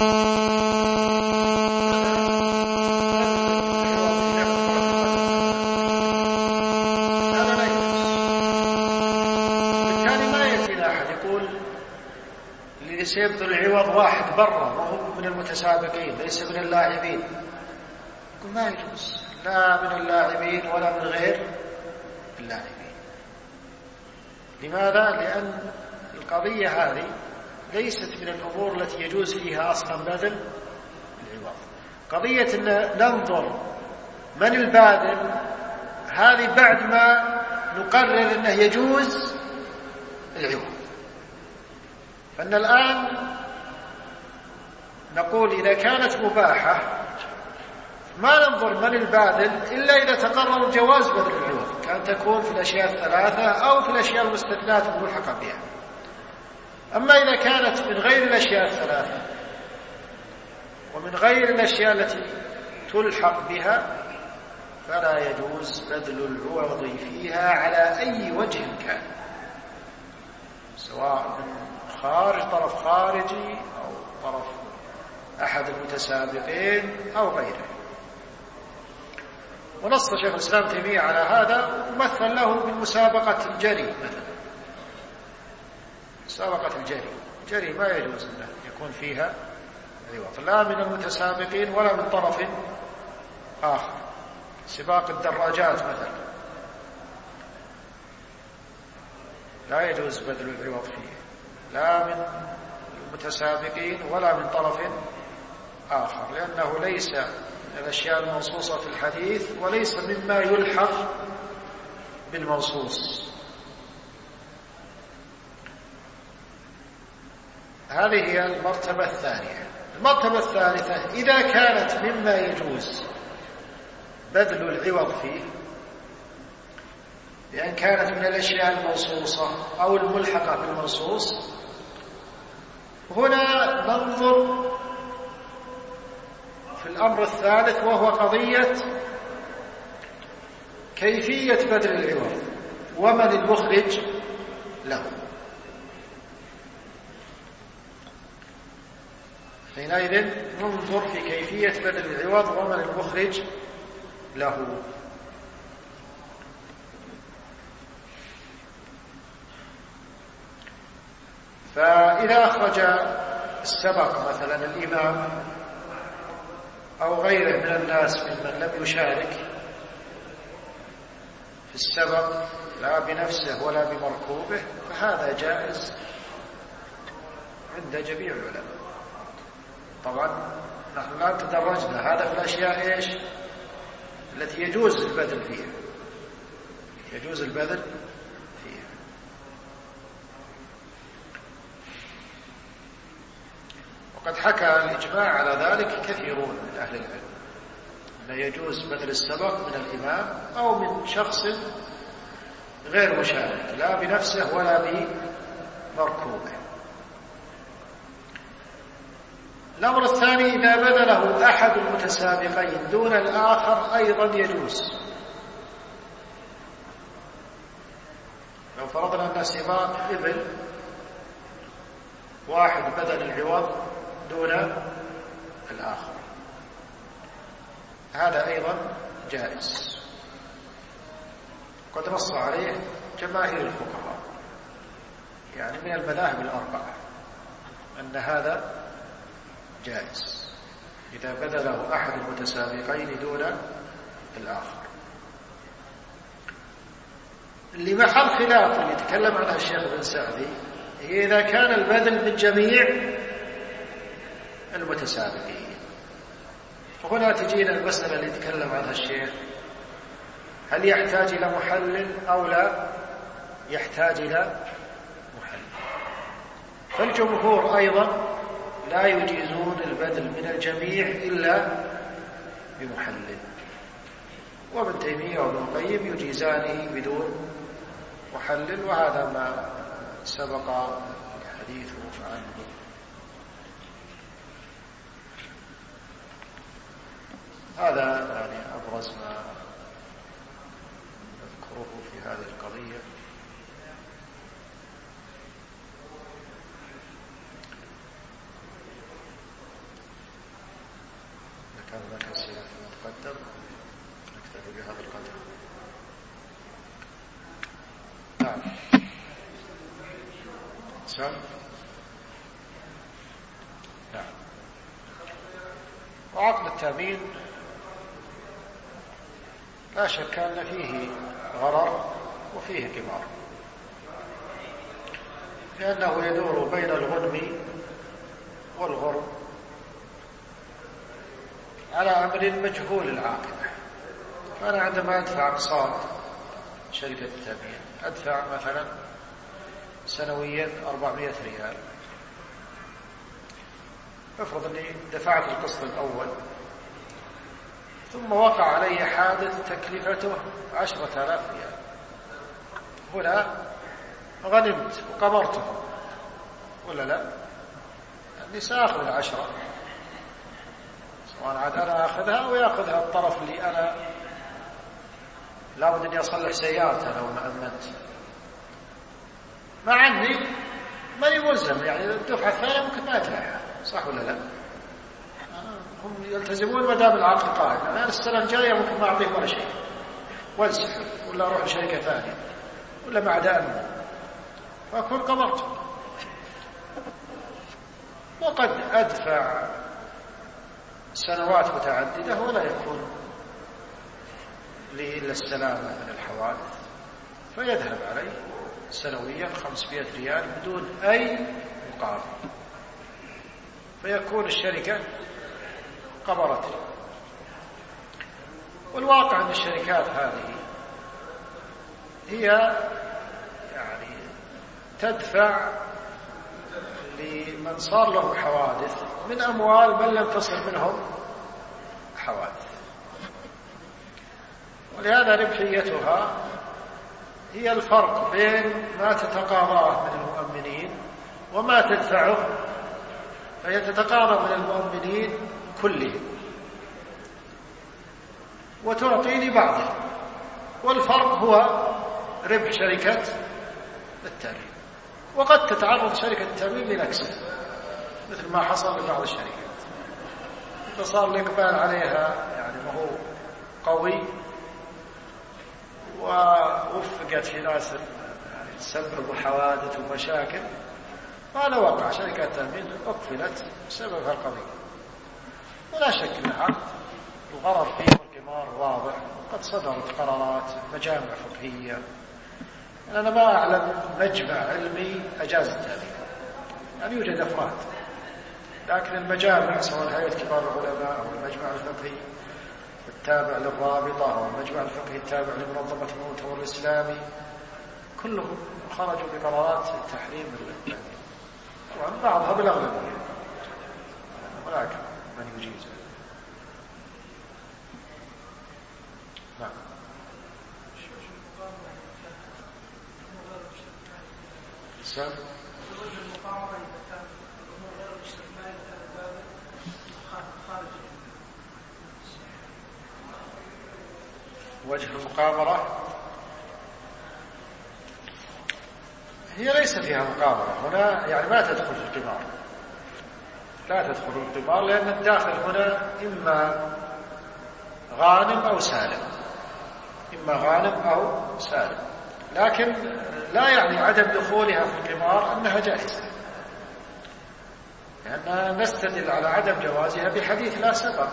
يبذل العوض واحد برا وهم من المتسابقين ليس من اللاعبين، يقول ما يجوز لا من اللاعبين ولا من غير اللاعبين. لماذا؟ لأن القضية هذه ليست من الأمور التي يجوز فيها أصلا بذل العوض. قضية أن ننظر من الباذل هذه بعد ما نقرر أنه يجوز العوض. فإن الآن نقول إذا كانت مباحة ما ننظر من الباذل إلا إذا تقرر جواز بذل العوض، كأن تكون في الأشياء الثلاثة أو في الأشياء المستثنات الملحقة بها. أما إذا كانت من غير الأشياء الثلاثة ومن غير الأشياء التي تلحق بها فلا يجوز بذل العوض فيها على أي وجه كان، سواء من طرف خارجي أو طرف أحد المتسابقين أو غيره. ونص شيخ الإسلام تيمية على هذا ومثل له بمسابقة الجري مثلا. مسابقة الجري ما يجوز أن يكون فيها عوض لا من المتسابقين ولا من طرف آخر. سباق الدراجات مثلا لا يجوز بذل العوض فيه لا من المتسابقين ولا من طرف آخر، لأنه ليس من الأشياء المنصوصة في الحديث وليس مما يلحق بالمنصوص. هذه هي المرتبة الثانية. المرتبة الثالثة إذا كانت مما يجوز بذل العوض فيه بأن كانت من الأشياء المنصوصة أو الملحقة بالمنصوص، هنا ننظر في الأمر الثالث وهو قضية كيفية بذل العوض ومن المخرج له. حينئذ ننظر في كيفية بذل العوض ومن المخرج له. فإذا أخرج السبق مثلا الإمام أو غيره من الناس ممن لم يشارك في السبق لا بنفسه ولا بمركوبه فهذا جائز عند جميع العلماء. طبعا نحن لا تدرجنا، هذا في الأشياء إيش التي يجوز البذل فيها، يجوز البذل فيها. وقد حكى الإجماع على ذلك كثيرون من أهل العلم أن يجوز بذل السبق من الإمام أو من شخص غير مشارك لا بنفسه ولا بمركوبه. الأمر الثاني إذا بذله أحد المتسابقين دون الآخر أيضا يجوز. لو فرضنا أن سباق إبل واحد بذل العوض دون الآخر هذا أيضا جائز، قد نص عليه جماهير الفقهاء يعني من المذاهب الأربعة أن هذا جائز إذا بذله أحد المتسابقين دون الآخر. اللي محل خلاف اللي يتكلم عنها الشيخ بن سعدي هي إذا كان البذل من جميع المتسابقين. فهنا تجينا المسألة اللي يتكلم عنها الشيخ، هل يحتاج إلى محلل أو لا يحتاج إلى محلل؟ فالجمهور أيضا لا يجيزون البذل من الجميع إلا بمحلل، وابن تيمية وابن القيم يجيزانه بدون محلل، وهذا ما سبق الحديث عنه. هذا يعني أبرز ما نذكره في هذه القضية. كان هناك أسئلة فيما تقدم نكتفي بهذا القدر. نعم سام. نعم. وعقد التأمين لا شك أن فيه غرر وفيه كبار، لأنه يدور بين الغنم والغرم على أمر مجهول العاقبة. فأنا عندما أدفع أقساط شركة التأمين أدفع مثلا سنويا 400 ريال، افرض أني دفعت القسط الأول ثم وقع علي حادث تكلفته 10,000 ريال، هنا غنمت وقمرته ولا لا؟ يعني سأخذ 10، سواء عاد أنا أخذها أو يأخذها الطرف اللي أنا لابد أني أصلح سيارته لو ما أمنت، مع أني ماني ملزم، يعني الدفعة الثانية ممكن ما أدفعها، صح ولا لا؟ هم يلتزمون ما دام العقد قائم. أنا السنة الجاية ممكن ما أعطيه ولا شيء وانسحب، ولا أروح لشركة ثانية، ولا مع دائما، فأكون قمرته. وقد أدفع سنوات متعددة ولا يكون لي إلا السلامة من الحوادث، فيذهب علي سنويا 500 ريال بدون أي مقابل، فيكون الشركة قبرتي. والواقع أن الشركات هذه هي يعني تدفع لمن صار له حوادث من أموال من لم تصل منهم حوادث، ولهذا ربحيتها هي الفرق بين ما تتقاضاه من المؤمنين وما تدفعه، فهي تتقاضى من المؤمنين كلهم وتعطي لبعضهم، والفرق هو ربح شركة التأمين. وقد تتعرض شركة التأمين لنكسة مثل ما حصل لبعض الشركات، فصار الإقبال عليها يعني ما هو قوي، ووفقت في ناس يعني تسبب حوادث ومشاكل، وهذا وقع شركات التأمين أقفلت بسبب هالقضية. ولا شك أن الغرض فيه والقمار واضح، وقد صدرت قرارات مجامع فقهية. أنا ما أعلم مجمع علمي أجاز التأمين، يعني يوجد أفراد، لكن المجامع سواء هيئة كبار العلماء أو المجمع الفقهي التابع للرابطة أو المجمع الفقهي التابع لمنظمة المؤتمر الإسلامي كلهم خرجوا بقرارات تحريم التأمين، طبعا بعضها بالأغلبية، ولكن من يجيز. نعم. وجه المقامرة هي ليس فيها مقامرة هنا، يعني ما تدخل في القمار، لا تدخل في القمار، لأن الداخل هنا إما غانم أو سالم، إما غانم أو سالم، لكن لا يعني عدم دخولها في القمار أنها جائزة، لأننا نستدل على عدم جوازها بحديث لا سبق،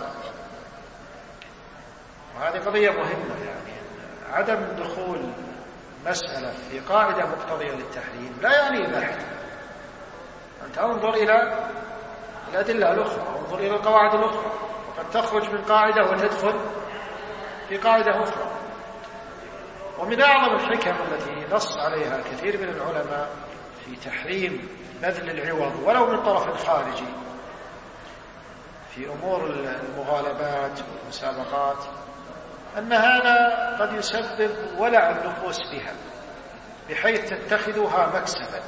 وهذه قضية مهمة. يعني عدم دخول مسألة في قاعدة مقتضية للتحريم لا يعني إباحتها. أنت انظر إلى الأدلة الأخرى، انظر إلى القواعد الأخرى، وقد تخرج من قاعدة وتدخل في قاعدة أخرى. ومن أعظم الحكم التي نص عليها كثير من العلماء في تحريم بذل العوض ولو من طرف خارجي في أمور المغالبات والمسابقات، أن هذا قد يسبب ولع النفوس بها، بحيث تتخذها مكسبا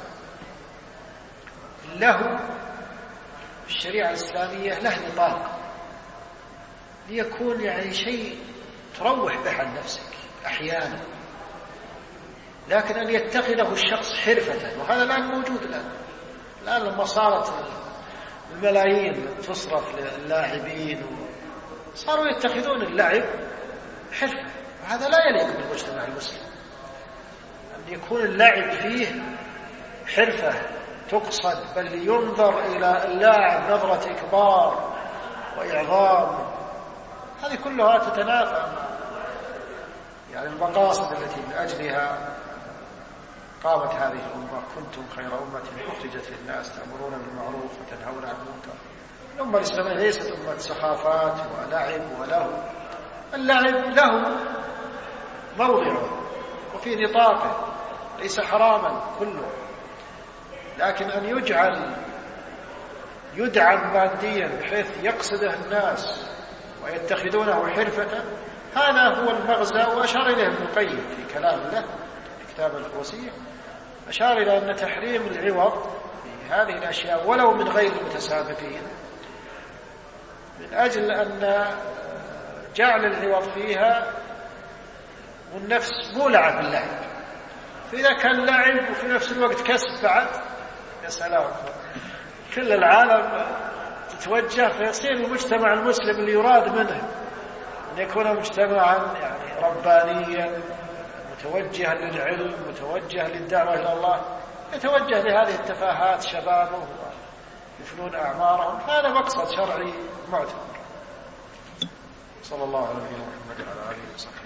له. الشريعة الإسلامية له نطاق ليكون يعني شيء تروح به عن نفسك أحيانا، لكن أن يتخذه الشخص حرفة، وهذا الآن موجود. الآن لما صارت الملايين تصرف للاعبين صاروا يتخذون اللعب حرفة، وهذا لا يليق بالمجتمع المسلم. أن يكون اللعب فيه حرفة تقصد، بل ينظر إلى اللاعب نظرة إكبار وإعظام، هذه كلها تتنافى يعني المقاصد التي من أجلها قامت هذه الأمة. كنتم خير أمة أخرجت للناس تأمرون بالمعروف وتنهون عن المنكر. الأمة الإسلامية ليست أمة سخافات ولعب ولهو، اللعب له موضعه وفي نطاقه، ليس حراما كله، لكن أن يجعل يدعم ماديا بحيث يقصده الناس ويتخذونه حرفة، هذا هو المغزى. وأشار إليه ابن القيم في كلام له في كتاب الفوسية، أشار إلى أن تحريم العوض في هذه الأشياء ولو من غير المتسابقين من أجل أن جعل العوض فيها والنفس مولعة باللعب، فإذا كان لعب وفي نفس الوقت كسب بعد يا سلام، كل العالم تتوجه، فيصير المجتمع المسلم اللي يراد منه أن يكون مجتمعا يعني ربانيا متوجها للعلم متوجه للدعوة إلى الله، يتوجه لهذه التفاهات شبابه ويفنون أعمارهم، هذا مقصد شرعي معتبر. صلى الله عليه وسلم.